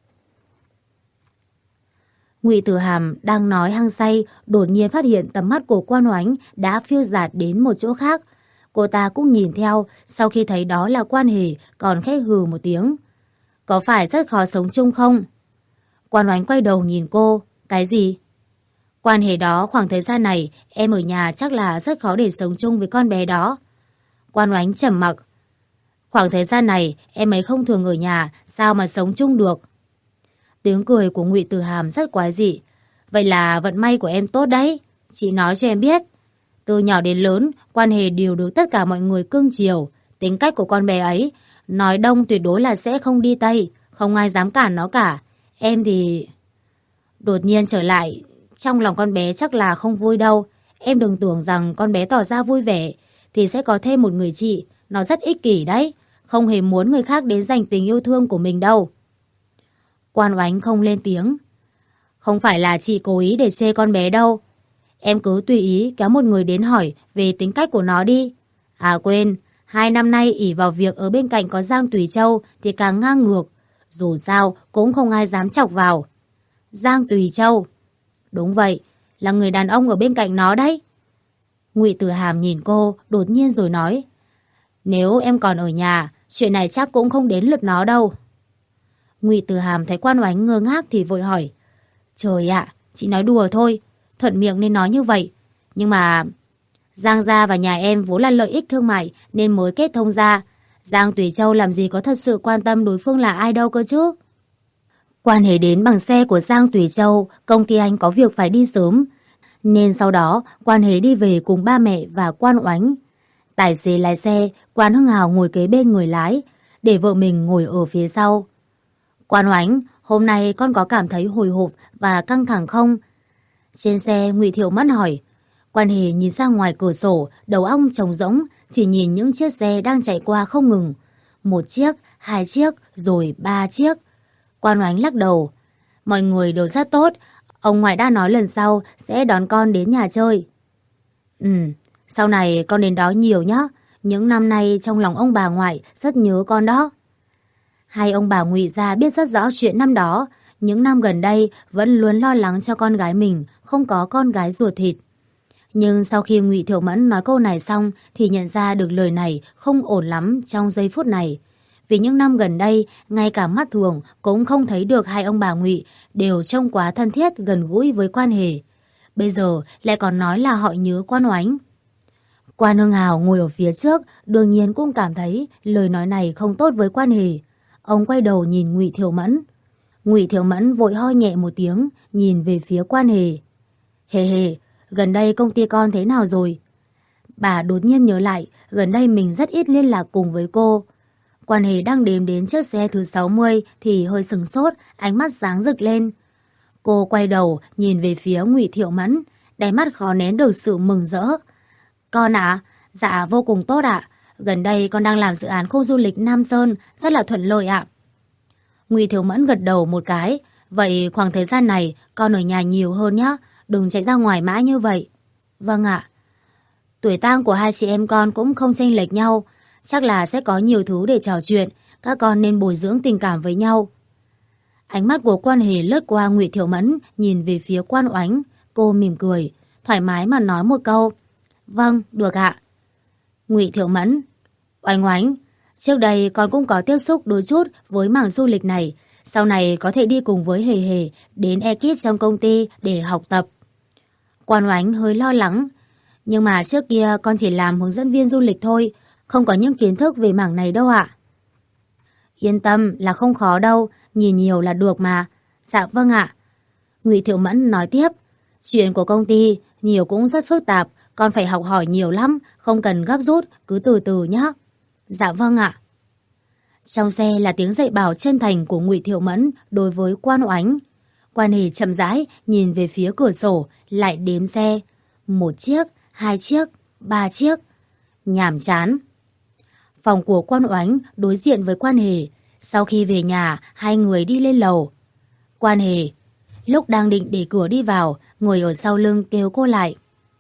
Ngụy Tử Hàm đang nói hăng say, đột nhiên phát hiện tầm mắt của Quan Oánh đã phiêu dạt đến một chỗ khác. Cô ta cũng nhìn theo, sau khi thấy đó là Quan Hề, còn khẽ hừ một tiếng. Có phải rất khó sống chung không? Quan Oánh quay đầu nhìn cô. Cái gì? Quan Hề đó, khoảng thời gian này em ở nhà chắc là rất khó để sống chung với con bé đó. Quan Oánh trầm mặc. Khoảng thời gian này em ấy không thường ở nhà, sao mà sống chung được? Tiếng cười của Ngụy Tử Hàm rất quái dị. Vậy là vận may của em tốt đấy. Chị nói cho em biết. Từ nhỏ đến lớn, Quan Hề đều được tất cả mọi người cưng chiều. Tính cách của con bé ấy, nói đông tuyệt đối là sẽ không đi tây, không ai dám cản nó cả. Em thì... Đột nhiên trở lại, trong lòng con bé chắc là không vui đâu. Em đừng tưởng rằng con bé tỏ ra vui vẻ thì sẽ có thêm một người chị. Nó rất ích kỷ đấy, không hề muốn người khác đến dành tình yêu thương của mình đâu. Quan Oánh không lên tiếng. Không phải là chị cố ý để chê con bé đâu. Em cứ tùy ý kéo một người đến hỏi về tính cách của nó đi. À quên, hai năm nay ỷ vào việc ở bên cạnh có Giang Tùy Châu thì càng ngang ngược. Dù sao cũng không ai dám chọc vào. Giang Tùy Châu. Đúng vậy, là người đàn ông ở bên cạnh nó đấy. Ngụy Tử Hàm nhìn cô đột nhiên rồi nói. Nếu em còn ở nhà, chuyện này chắc cũng không đến lượt nó đâu. Ngụy Tử Hàm thấy Quan Oánh ngơ ngác thì vội hỏi. Trời ạ, chị nói đùa thôi, thuận miệng nên nói như vậy. Nhưng mà Giang gia và nhà em vốn là lợi ích thương mại nên mới kết thông ra. Giang Tùy Châu làm gì có thật sự quan tâm đối phương là ai đâu cơ chứ. Quan Hề đến bằng xe của Giang Tùy Châu, công ty anh có việc phải đi sớm. Nên sau đó Quan Hề đi về cùng ba mẹ và Quan Oánh. Tài xế lái xe, Quan Hưng Hào ngồi kế bên người lái, để vợ mình ngồi ở phía sau. Quan Oánh, hôm nay con có cảm thấy hồi hộp và căng thẳng không? Trên xe Ngụy Thiệu Mẫn hỏi. Quan Hề nhìn ra ngoài cửa sổ, đầu óc trống rỗng, chỉ nhìn những chiếc xe đang chạy qua không ngừng. Một chiếc, hai chiếc, rồi ba chiếc. Quan Oánh lắc đầu. Mọi người đều rất tốt. Ông ngoại đã nói lần sau sẽ đón con đến nhà chơi. Ừ, sau này con đến đó nhiều nhé. Những năm nay trong lòng ông bà ngoại rất nhớ con đó. Hai ông bà Ngụy gia biết rất rõ chuyện năm đó. Những năm gần đây vẫn luôn lo lắng cho con gái mình không có con gái ruột thịt. Nhưng sau khi Ngụy Thiệu Mẫn nói câu này xong thì nhận ra được lời này không ổn lắm trong giây phút này. Vì những năm gần đây, ngay cả mắt thường cũng không thấy được hai ông bà Ngụy đều trông quá thân thiết gần gũi với Quan Hề. Bây giờ lại còn nói là họ nhớ Quan Oánh. Quan Hưng Hào ngồi ở phía trước, đương nhiên cũng cảm thấy lời nói này không tốt với Quan Hề. Ông quay đầu nhìn Ngụy Thiệu Mẫn. Ngụy Thiệu Mẫn vội ho nhẹ một tiếng, nhìn về phía Quan Hề. Hề hề, gần đây công ty con thế nào rồi? Bà đột nhiên nhớ lại, gần đây mình rất ít liên lạc cùng với cô. Quan Hề đang đếm đến chiếc xe thứ sáu mươi thì hơi sừng sốt, ánh mắt sáng rực lên. Cô quay đầu nhìn về phía Ngụy Thiệu Mẫn, đáy mắt khó nén được sự mừng rỡ. Con ạ, à? Dạ vô cùng tốt ạ. Gần đây con đang làm dự án khu du lịch Nam Sơn, rất là thuận lợi ạ. Ngụy Thiệu Mẫn gật đầu một cái. Vậy khoảng thời gian này con ở nhà nhiều hơn nhé, đừng chạy ra ngoài mãi như vậy. Vâng ạ. Tuổi tác của hai chị em con cũng không chênh lệch nhau, chắc là sẽ có nhiều thứ để trò chuyện, các con nên bồi dưỡng tình cảm với nhau. Ánh mắt của Quan Hề lướt qua Ngụy Thiệu Mẫn, nhìn về phía Quan Oánh, cô mỉm cười, thoải mái mà nói một câu. Vâng, được ạ. Ngụy Thiệu Mẫn. Oánh Oánh, trước đây con cũng có tiếp xúc đôi chút với mảng du lịch này, sau này có thể đi cùng với Hề Hề đến ekip trong công ty để học tập. Quan Oánh hơi lo lắng. Nhưng mà trước kia con chỉ làm hướng dẫn viên du lịch thôi, không có những kiến thức về mảng này đâu ạ. Yên tâm là không khó đâu, nhìn nhiều là được mà. Dạ vâng ạ. Ngụy Thiệu Mẫn nói tiếp. Chuyện của công ty nhiều cũng rất phức tạp, con phải học hỏi nhiều lắm, không cần gấp rút, cứ từ từ nhé. Dạ vâng ạ. Trong xe là tiếng dạy bảo chân thành của Ngụy Thiệu Mẫn đối với Quan Oánh. Quan Hề chậm rãi nhìn về phía cửa sổ, lại đếm xe. Một chiếc, hai chiếc, ba chiếc. Nhàm chán. Phòng của Quan Oánh đối diện với Quan Hề. Sau khi về nhà, hai người đi lên lầu. Quan Hề, lúc đang định để cửa đi vào, người ở sau lưng kêu cô lại.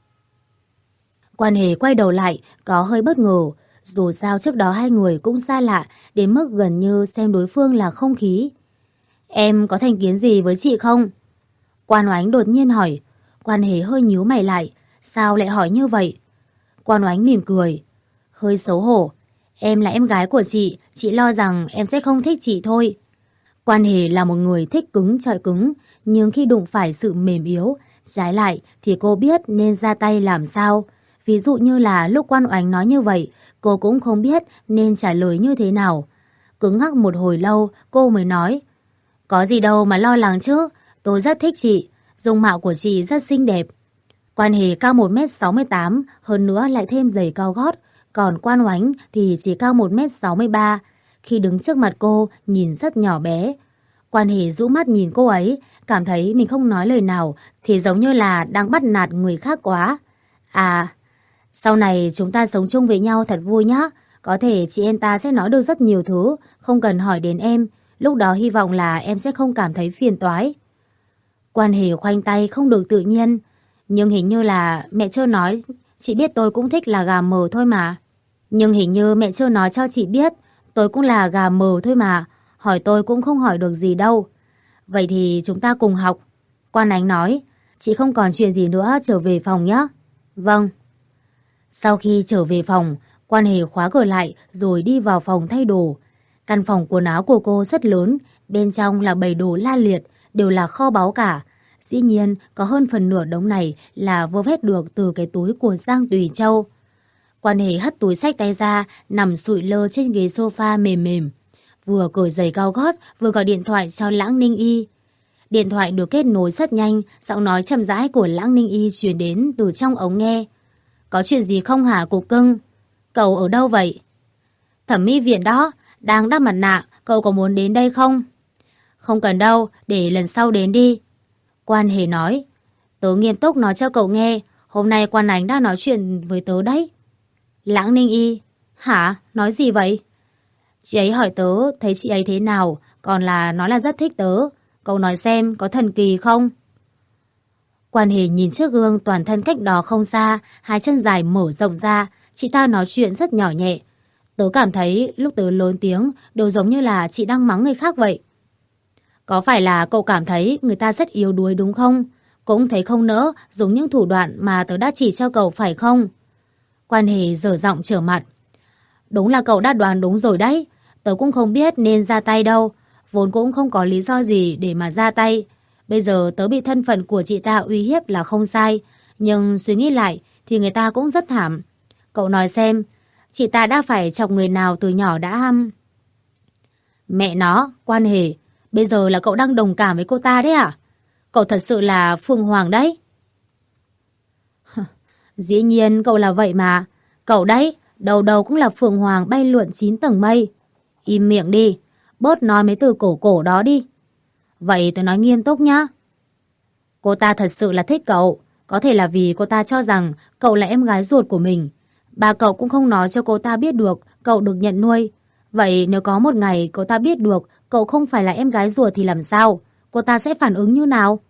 Quan Hề quay đầu lại, có hơi bất ngờ. Dù sao trước đó hai người cũng xa lạ, đến mức gần như xem đối phương là không khí. Em có thành kiến gì với chị không? Quan Oánh đột nhiên hỏi. Quan Hề hơi nhíu mày lại. Sao lại hỏi như vậy? Quan Oánh mỉm cười. Hơi xấu hổ. Em là em gái của chị, chị lo rằng em sẽ không thích chị thôi. Quan Hề là một người thích cứng chọi cứng, nhưng khi đụng phải sự mềm yếu, trái lại thì cô biết nên ra tay làm sao. Ví dụ như là lúc Quan Oánh nói như vậy, cô cũng không biết nên trả lời như thế nào. Cứng ngắc một hồi lâu, cô mới nói. Có gì đâu mà lo lắng chứ, tôi rất thích chị, dung mạo của chị rất xinh đẹp. Quan Hề cao một mét sáu mươi tám, hơn nữa lại thêm giày cao gót, còn Quan Oánh thì chỉ cao một mét sáu mươi ba. Khi đứng trước mặt cô, nhìn rất nhỏ bé. Quan Hề rũ mắt nhìn cô ấy, cảm thấy mình không nói lời nào thì giống như là đang bắt nạt người khác quá. À, sau này chúng ta sống chung với nhau thật vui nhá. Có thể chị em ta sẽ nói được rất nhiều thứ, không cần hỏi đến em. Lúc đó hy vọng là em sẽ không cảm thấy phiền toái. Quan Hề khoanh tay không được tự nhiên. Nhưng hình như là mẹ chưa nói, chị biết tôi cũng thích là gà mờ thôi mà. Nhưng hình như mẹ chưa nói cho chị biết, tôi cũng là gà mờ thôi mà. Hỏi tôi cũng không hỏi được gì đâu. Vậy thì chúng ta cùng học. Quan Ánh nói, chị không còn chuyện gì nữa, trở về phòng nhé. Vâng. Sau khi trở về phòng, Quan Hề khóa cửa lại rồi đi vào phòng thay đồ. Căn phòng quần áo của cô rất lớn, bên trong là bầy đồ la liệt, đều là kho báu cả. Dĩ nhiên, có hơn phần nửa đống này là vơ vét được từ cái túi của Giang Tùy Châu. Quan Hề hất túi xách tay ra, nằm sụi lơ trên ghế sofa mềm mềm. Vừa cởi giày cao gót, vừa gọi điện thoại cho Lãng Ninh Y. Điện thoại được kết nối rất nhanh, giọng nói chậm rãi của Lãng Ninh Y truyền đến từ trong ống nghe. Có chuyện gì không hả cục cưng? Cậu ở đâu vậy? Thẩm mỹ viện đó, đang đắp mặt nạ, cậu có muốn đến đây không? Không cần đâu, để lần sau đến đi. Quan Hề nói. Tớ nghiêm túc nói cho cậu nghe, hôm nay Quan Ánh đã nói chuyện với tớ đấy. Lãng Ninh Y. Hả? Nói gì vậy? Chị ấy hỏi tớ thấy chị ấy thế nào, còn là nói là rất thích tớ. Cậu nói xem có thần kỳ không? Quan Hề nhìn trước gương toàn thân cách đó không xa, hai chân dài mở rộng ra, chị ta nói chuyện rất nhỏ nhẹ. Tớ cảm thấy lúc tớ lớn tiếng đều giống như là chị đang mắng người khác vậy. Có phải là cậu cảm thấy người ta rất yếu đuối đúng không? Cũng thấy không nỡ dùng những thủ đoạn mà tớ đã chỉ cho cậu phải không? Quan Hề dở giọng trở mặt. Đúng là cậu đã đoán đúng rồi đấy. Tớ cũng không biết nên ra tay đâu. Vốn cũng không có lý do gì để mà ra tay. Bây giờ tớ bị thân phận của chị ta uy hiếp là không sai. Nhưng suy nghĩ lại thì người ta cũng rất thảm. Cậu nói xem, chị ta đã phải chọc người nào từ nhỏ đã hăm? Mẹ nó, Quan Hề, bây giờ là cậu đang đồng cảm với cô ta đấy à? Cậu thật sự là Phương Hoàng đấy. Dĩ nhiên cậu là vậy mà. Cậu đấy, đầu đầu cũng là Phương Hoàng bay lượn chín tầng mây. Im miệng đi, bớt nói mấy từ cổ cổ đó đi. Vậy tôi nói nghiêm túc nhá. Cô ta thật sự là thích cậu. Có thể là vì cô ta cho rằng cậu là em gái ruột của mình. Bà cậu cũng không nói cho cô ta biết được cậu được nhận nuôi. Vậy nếu có một ngày cô ta biết được cậu không phải là em gái ruột thì làm sao? Cô ta sẽ phản ứng như nào?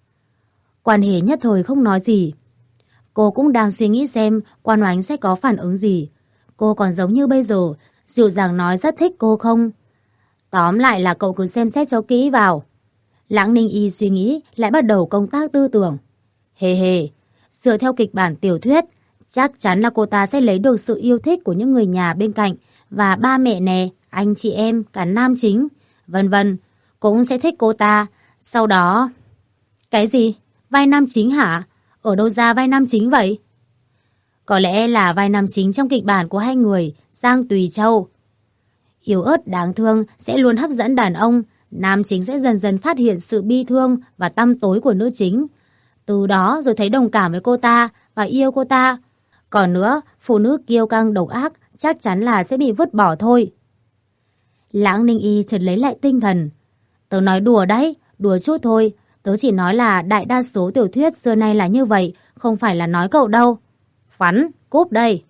Quan Hề nhất thời không nói gì. Cô cũng đang suy nghĩ xem Quan Oánh sẽ có phản ứng gì. Cô còn giống như bây giờ, dịu dàng nói rất thích cô không? Tóm lại là cậu cứ xem xét cho kỹ vào. Lãng Ninh Y suy nghĩ lại bắt đầu công tác tư tưởng. Hề hề, dựa theo kịch bản tiểu thuyết, chắc chắn là cô ta sẽ lấy được sự yêu thích của những người nhà bên cạnh và ba mẹ nè, anh chị em, cả nam chính, vân vân, cũng sẽ thích cô ta. Sau đó... Cái gì? Vai nam chính hả? Ở đâu ra vai nam chính vậy? Có lẽ là vai nam chính trong kịch bản của hai người, Giang Tùy Châu. Yếu ớt đáng thương sẽ luôn hấp dẫn đàn ông, nam chính sẽ dần dần phát hiện sự bi thương và tăm tối của nữ chính. Từ đó rồi thấy đồng cảm với cô ta và yêu cô ta. Còn nữa, phụ nữ kiêu căng độc ác chắc chắn là sẽ bị vứt bỏ thôi. Lãng Ninh Y chợt lấy lại tinh thần. Tớ nói đùa đấy, đùa chút thôi. Tớ chỉ nói là đại đa số tiểu thuyết xưa nay là như vậy, không phải là nói cậu đâu. Phắn, cúp đây.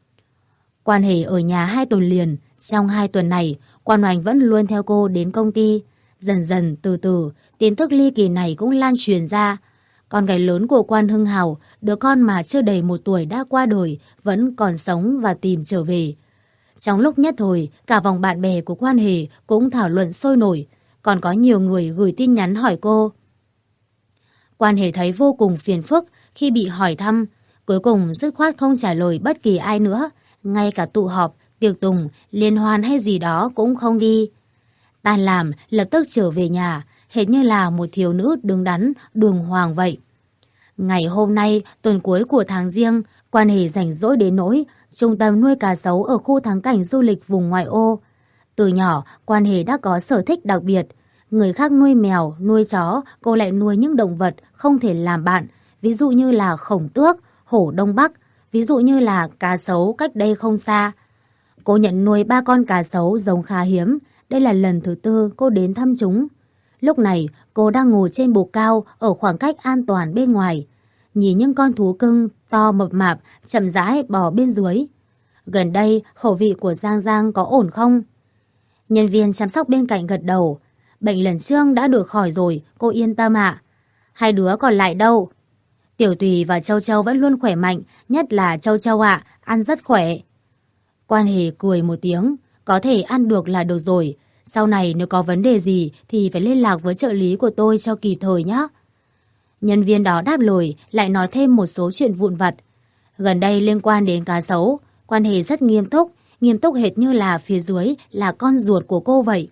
Quan Hề ở nhà hai tuần liền. Trong hai tuần này, Quan Oánh vẫn luôn theo cô đến công ty. Dần dần, từ từ, tin tức ly kỳ này cũng lan truyền ra. Con gái lớn của Quan Hưng Hào, đứa con mà chưa đầy một tuổi đã qua đời, vẫn còn sống và tìm trở về. Trong lúc nhất thời, cả vòng bạn bè của Quan Hề cũng thảo luận sôi nổi. Còn có nhiều người gửi tin nhắn hỏi cô. Quan Hề thấy vô cùng phiền phức khi bị hỏi thăm. Cuối cùng dứt khoát không trả lời bất kỳ ai nữa. Ngay cả tụ họp, tiệc tùng, liên hoan hay gì đó cũng không đi. Tan làm, lập tức trở về nhà, hệt như là một thiếu nữ đứng đắn, đường hoàng vậy. Ngày hôm nay, tuần cuối của tháng Giêng, Quan Hề rảnh rỗi đến nỗi trung tâm nuôi cá sấu ở khu thắng cảnh du lịch vùng ngoại ô. Từ nhỏ, Quan Hề đã có sở thích đặc biệt. Người khác nuôi mèo, nuôi chó, cô lại nuôi những động vật không thể làm bạn. Ví dụ như là khổng tước, hổ Đông Bắc, ví dụ như là cá sấu cách đây không xa. Cô nhận nuôi ba con cá sấu giống khá hiếm. Đây là lần thứ tư cô đến thăm chúng. Lúc này, cô đang ngồi trên bục cao ở khoảng cách an toàn bên ngoài. Nhìn những con thú cưng to mập mạp chậm rãi bò bên dưới. Gần đây, khẩu vị của Giang Giang có ổn không? Nhân viên chăm sóc bên cạnh gật đầu. Bệnh lần trước đã được khỏi rồi, cô yên tâm ạ. Hai đứa còn lại đâu? Tiểu Tùy và Châu Châu vẫn luôn khỏe mạnh, nhất là Châu Châu ạ, ăn rất khỏe. Quan Hề cười một tiếng, có thể ăn được là được rồi. Sau này nếu có vấn đề gì thì phải liên lạc với trợ lý của tôi cho kịp thời nhé. Nhân viên đó đáp lời, lại nói thêm một số chuyện vụn vặt. Gần đây liên quan đến cá sấu, Quan Hề rất nghiêm túc, nghiêm túc hệt như là phía dưới là con ruột của cô vậy.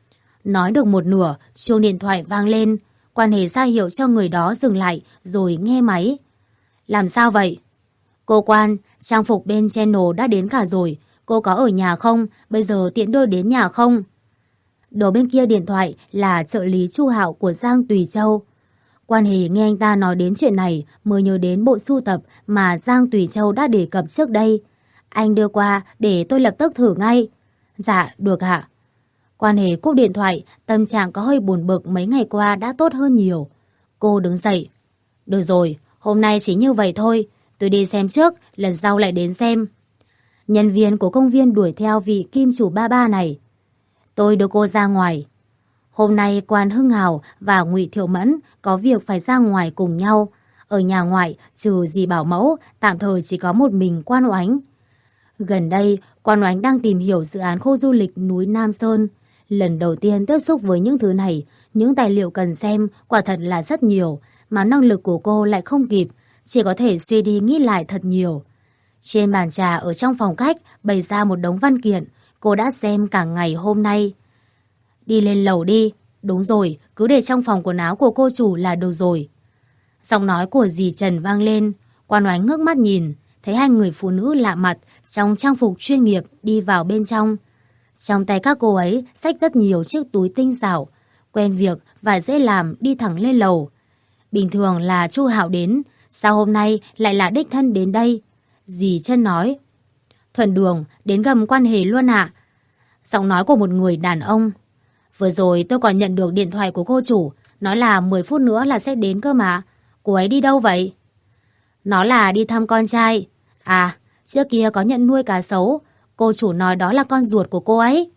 Nói được một nửa, chuông điện thoại vang lên. Quan Hề ra hiệu cho người đó dừng lại rồi nghe máy. Làm sao vậy? Cô Quan, trang phục bên channel đã đến cả rồi. Cô có ở nhà không? Bây giờ tiện đưa đến nhà không? Đầu bên kia điện thoại là trợ lý Chu Hạo của Giang Tùy Châu. Quan Hề nghe anh ta nói đến chuyện này mới nhớ đến bộ sưu tập mà Giang Tùy Châu đã đề cập trước đây. Anh đưa qua để tôi lập tức thử ngay. Dạ, được ạ. Quan Hề cúp điện thoại, tâm trạng có hơi buồn bực mấy ngày qua đã tốt hơn nhiều. Cô đứng dậy. Được rồi, hôm nay chỉ như vậy thôi. Tôi đi xem trước, lần sau lại đến xem. Nhân viên của công viên đuổi theo vị kim chủ ba ba này. Tôi đưa cô ra ngoài. Hôm nay Quan Hưng Hào và Ngụy Thiệu Mẫn có việc phải ra ngoài cùng nhau. Ở nhà ngoại trừ dì bảo mẫu, tạm thời chỉ có một mình Quan Oánh. Gần đây, Quan Oánh đang tìm hiểu dự án khu du lịch núi Nam Sơn. Lần đầu tiên tiếp xúc với những thứ này, những tài liệu cần xem quả thật là rất nhiều, mà năng lực của cô lại không kịp, chỉ có thể suy đi nghĩ lại thật nhiều. Trên bàn trà ở trong phòng khách bày ra một đống văn kiện, cô đã xem cả ngày hôm nay. Đi lên lầu đi, đúng rồi, cứ để trong phòng quần áo của cô chủ là được rồi. Giọng nói của dì Trần vang lên, Quan Oánh ngước mắt nhìn, thấy hai người phụ nữ lạ mặt trong trang phục chuyên nghiệp đi vào bên trong. Trong tay các cô ấy xách rất nhiều chiếc túi tinh xảo, quen việc và dễ làm đi thẳng lên lầu. Bình thường là Chu Hạo đến, sao hôm nay lại là đích thân đến đây? Dì Trân nói. Thuận đường, đến gầm quan hệ luôn ạ. Giọng nói của một người đàn ông. Vừa rồi tôi còn nhận được điện thoại của cô chủ, nói là mười phút nữa là sẽ đến cơ mà. Cô ấy đi đâu vậy? Nó là đi thăm con trai. À, trước kia có nhận nuôi cá sấu. Cô chủ nói đó là con ruột của cô ấy.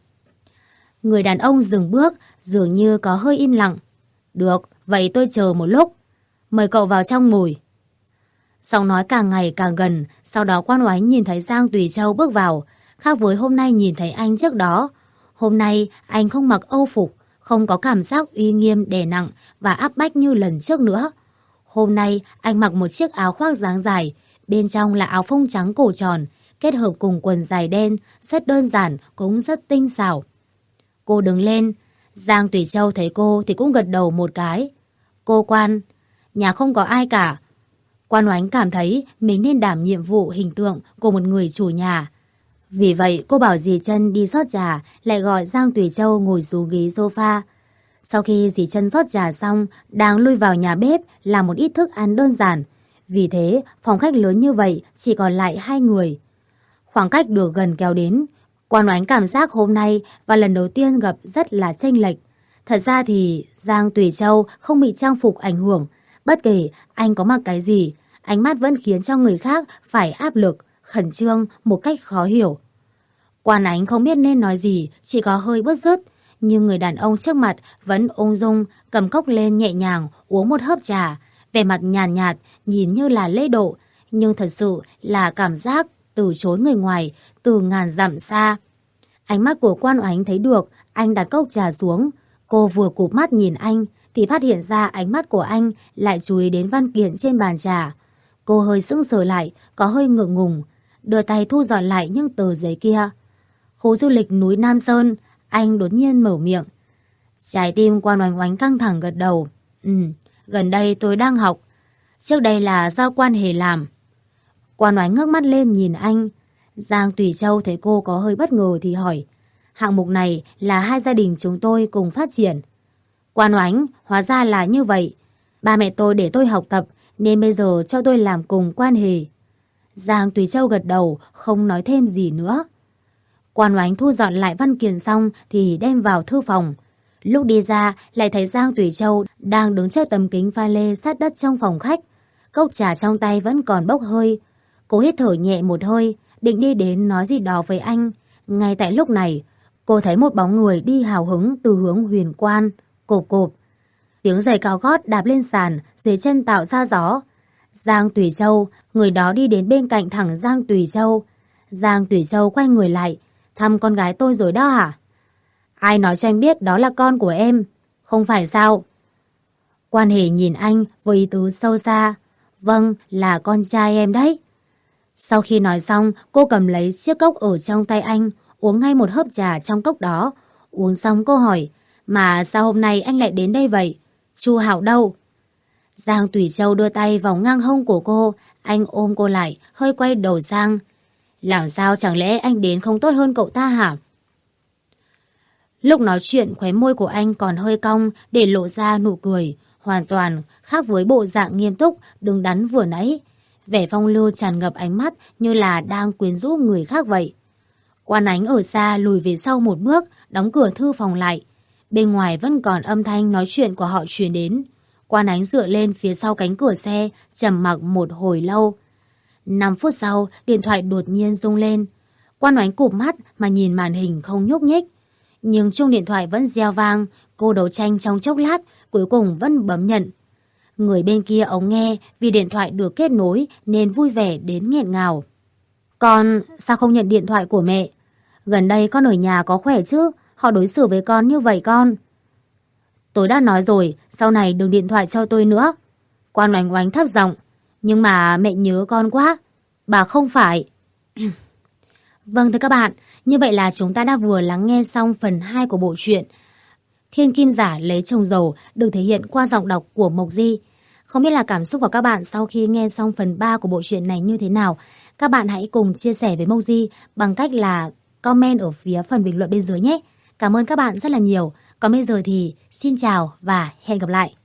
Người đàn ông dừng bước, dường như có hơi im lặng. Được, vậy tôi chờ một lúc. Mời cậu vào trong ngồi. Giọng nói càng ngày càng gần, sau đó Quan Oánh nhìn thấy Giang Tùy Châu bước vào, khác với hôm nay nhìn thấy anh trước đó. Hôm nay anh không mặc âu phục, không có cảm giác uy nghiêm đè nặng và áp bách như lần trước nữa. Hôm nay anh mặc một chiếc áo khoác dáng dài, bên trong là áo phông trắng cổ tròn, kết hợp cùng quần dài đen, rất đơn giản cũng rất tinh xảo. Cô đứng lên, Giang Tùy Châu thấy cô thì cũng gật đầu một cái. Cô Quan, nhà không có ai cả. Quan Oánh cảm thấy mình nên đảm nhiệm vụ hình tượng của một người chủ nhà. Vì vậy cô bảo dì Trân đi rót trà, lại gọi Giang Tùy Châu ngồi xuống ghế sofa. Sau khi dì Trân rót trà xong, đang lui vào nhà bếp làm một ít thức ăn đơn giản. Vì thế, phòng khách lớn như vậy chỉ còn lại hai người. Khoảng cách được gần kéo đến, Quan Oánh cảm giác hôm nay và lần đầu tiên gặp rất là chênh lệch. Thật ra thì Giang Tùy Châu không bị trang phục ảnh hưởng. Bất kể anh có mặc cái gì, ánh mắt vẫn khiến cho người khác phải áp lực, khẩn trương một cách khó hiểu. Quan Ánh không biết nên nói gì, chỉ có hơi bứt rứt. Nhưng người đàn ông trước mặt vẫn ung dung, cầm cốc lên nhẹ nhàng, uống một hớp trà. Vẻ mặt nhàn nhạt, nhạt, nhìn như là lễ độ, nhưng thật sự là cảm giác từ chối người ngoài, từ ngàn dặm xa. Ánh mắt của Quan Oánh thấy được, anh đặt cốc trà xuống. Cô vừa cụp mắt nhìn anh, thì phát hiện ra ánh mắt của anh lại chú ý đến văn kiện trên bàn trà. Cô hơi sững sờ lại, có hơi ngượng ngùng, đưa tay thu dọn lại những tờ giấy kia. Khu du lịch núi Nam Sơn, anh đột nhiên mở miệng. Trái tim Quan Oánh Oánh căng thẳng gật đầu. Ừ, gần đây tôi đang học. Trước đây là do Quan Hề làm. Quan Oánh ngước mắt lên nhìn anh. Giang Tùy Châu thấy cô có hơi bất ngờ thì hỏi. Hạng mục này là hai gia đình chúng tôi cùng phát triển. Quan Oánh, hóa ra là như vậy. Ba mẹ tôi để tôi học tập, nên bây giờ cho tôi làm cùng Quan Hề. Giang Tùy Châu gật đầu, không nói thêm gì nữa. Quan Oánh thu dọn lại văn kiện xong thì đem vào thư phòng. Lúc đi ra lại thấy Giang Tùy Châu đang đứng trước tấm kính pha lê sát đất trong phòng khách. Cốc trà trong tay vẫn còn bốc hơi. Cô hít thở nhẹ một hơi, định đi đến nói gì đó với anh. Ngay tại lúc này, cô thấy một bóng người đi hào hứng từ hướng Huyền Quan. Cộp cộp. Tiếng giày cao gót đạp lên sàn, dưới chân tạo ra gió. Giang Tùy Châu, người đó đi đến bên cạnh thẳng Giang Tùy Châu. Giang Tùy Châu quay người lại. Thăm con gái tôi rồi đó hả? Ai nói cho anh biết đó là con của em? Không phải sao? Quan Hề nhìn anh với ý tứ sâu xa. Vâng, là con trai em đấy. Sau khi nói xong, cô cầm lấy chiếc cốc ở trong tay anh, uống ngay một hớp trà trong cốc đó. Uống xong cô hỏi, mà sao hôm nay anh lại đến đây vậy? Chu Hạo đâu? Giang Tùy Châu đưa tay vòng ngang hông của cô, anh ôm cô lại, hơi quay đầu sang. Làm sao chẳng lẽ anh đến không tốt hơn cậu ta hả? Lúc nói chuyện khóe môi của anh còn hơi cong để lộ ra nụ cười, hoàn toàn khác với bộ dạng nghiêm túc, đứng đắn vừa nãy. Vẻ phong lưu tràn ngập ánh mắt như là đang quyến rũ người khác vậy. Quan Ánh ở xa lùi về sau một bước, đóng cửa thư phòng lại. Bên ngoài vẫn còn âm thanh nói chuyện của họ truyền đến. Quan Ánh dựa lên phía sau cánh cửa xe, trầm mặc một hồi lâu. Năm phút sau, điện thoại đột nhiên rung lên. Quan Oánh cụp mắt mà nhìn màn hình không nhúc nhích. Nhưng chuông điện thoại vẫn reo vang, cô đấu tranh trong chốc lát, cuối cùng vẫn bấm nhận. Người bên kia ống nghe vì điện thoại được kết nối nên vui vẻ đến nghẹn ngào. Con, sao không nhận điện thoại của mẹ? Gần đây con ở nhà có khỏe chứ? Họ đối xử với con như vậy con. Tôi đã nói rồi, sau này đừng điện thoại cho tôi nữa. Quan Oánh Oánh thấp giọng. Nhưng mà mẹ nhớ con quá. Bà không phải. Vâng thưa các bạn, như vậy là chúng ta đã vừa lắng nghe xong phần hai của bộ truyện Thiên Kim Giả Lấy Chồng Giàu được thể hiện qua giọng đọc của Mộc Di. Không biết là cảm xúc của các bạn sau khi nghe xong phần ba của bộ truyện này như thế nào? Các bạn hãy cùng chia sẻ với Mộc Di bằng cách là comment ở phía phần bình luận bên dưới nhé. Cảm ơn các bạn rất là nhiều. Còn bây giờ thì xin chào và hẹn gặp lại.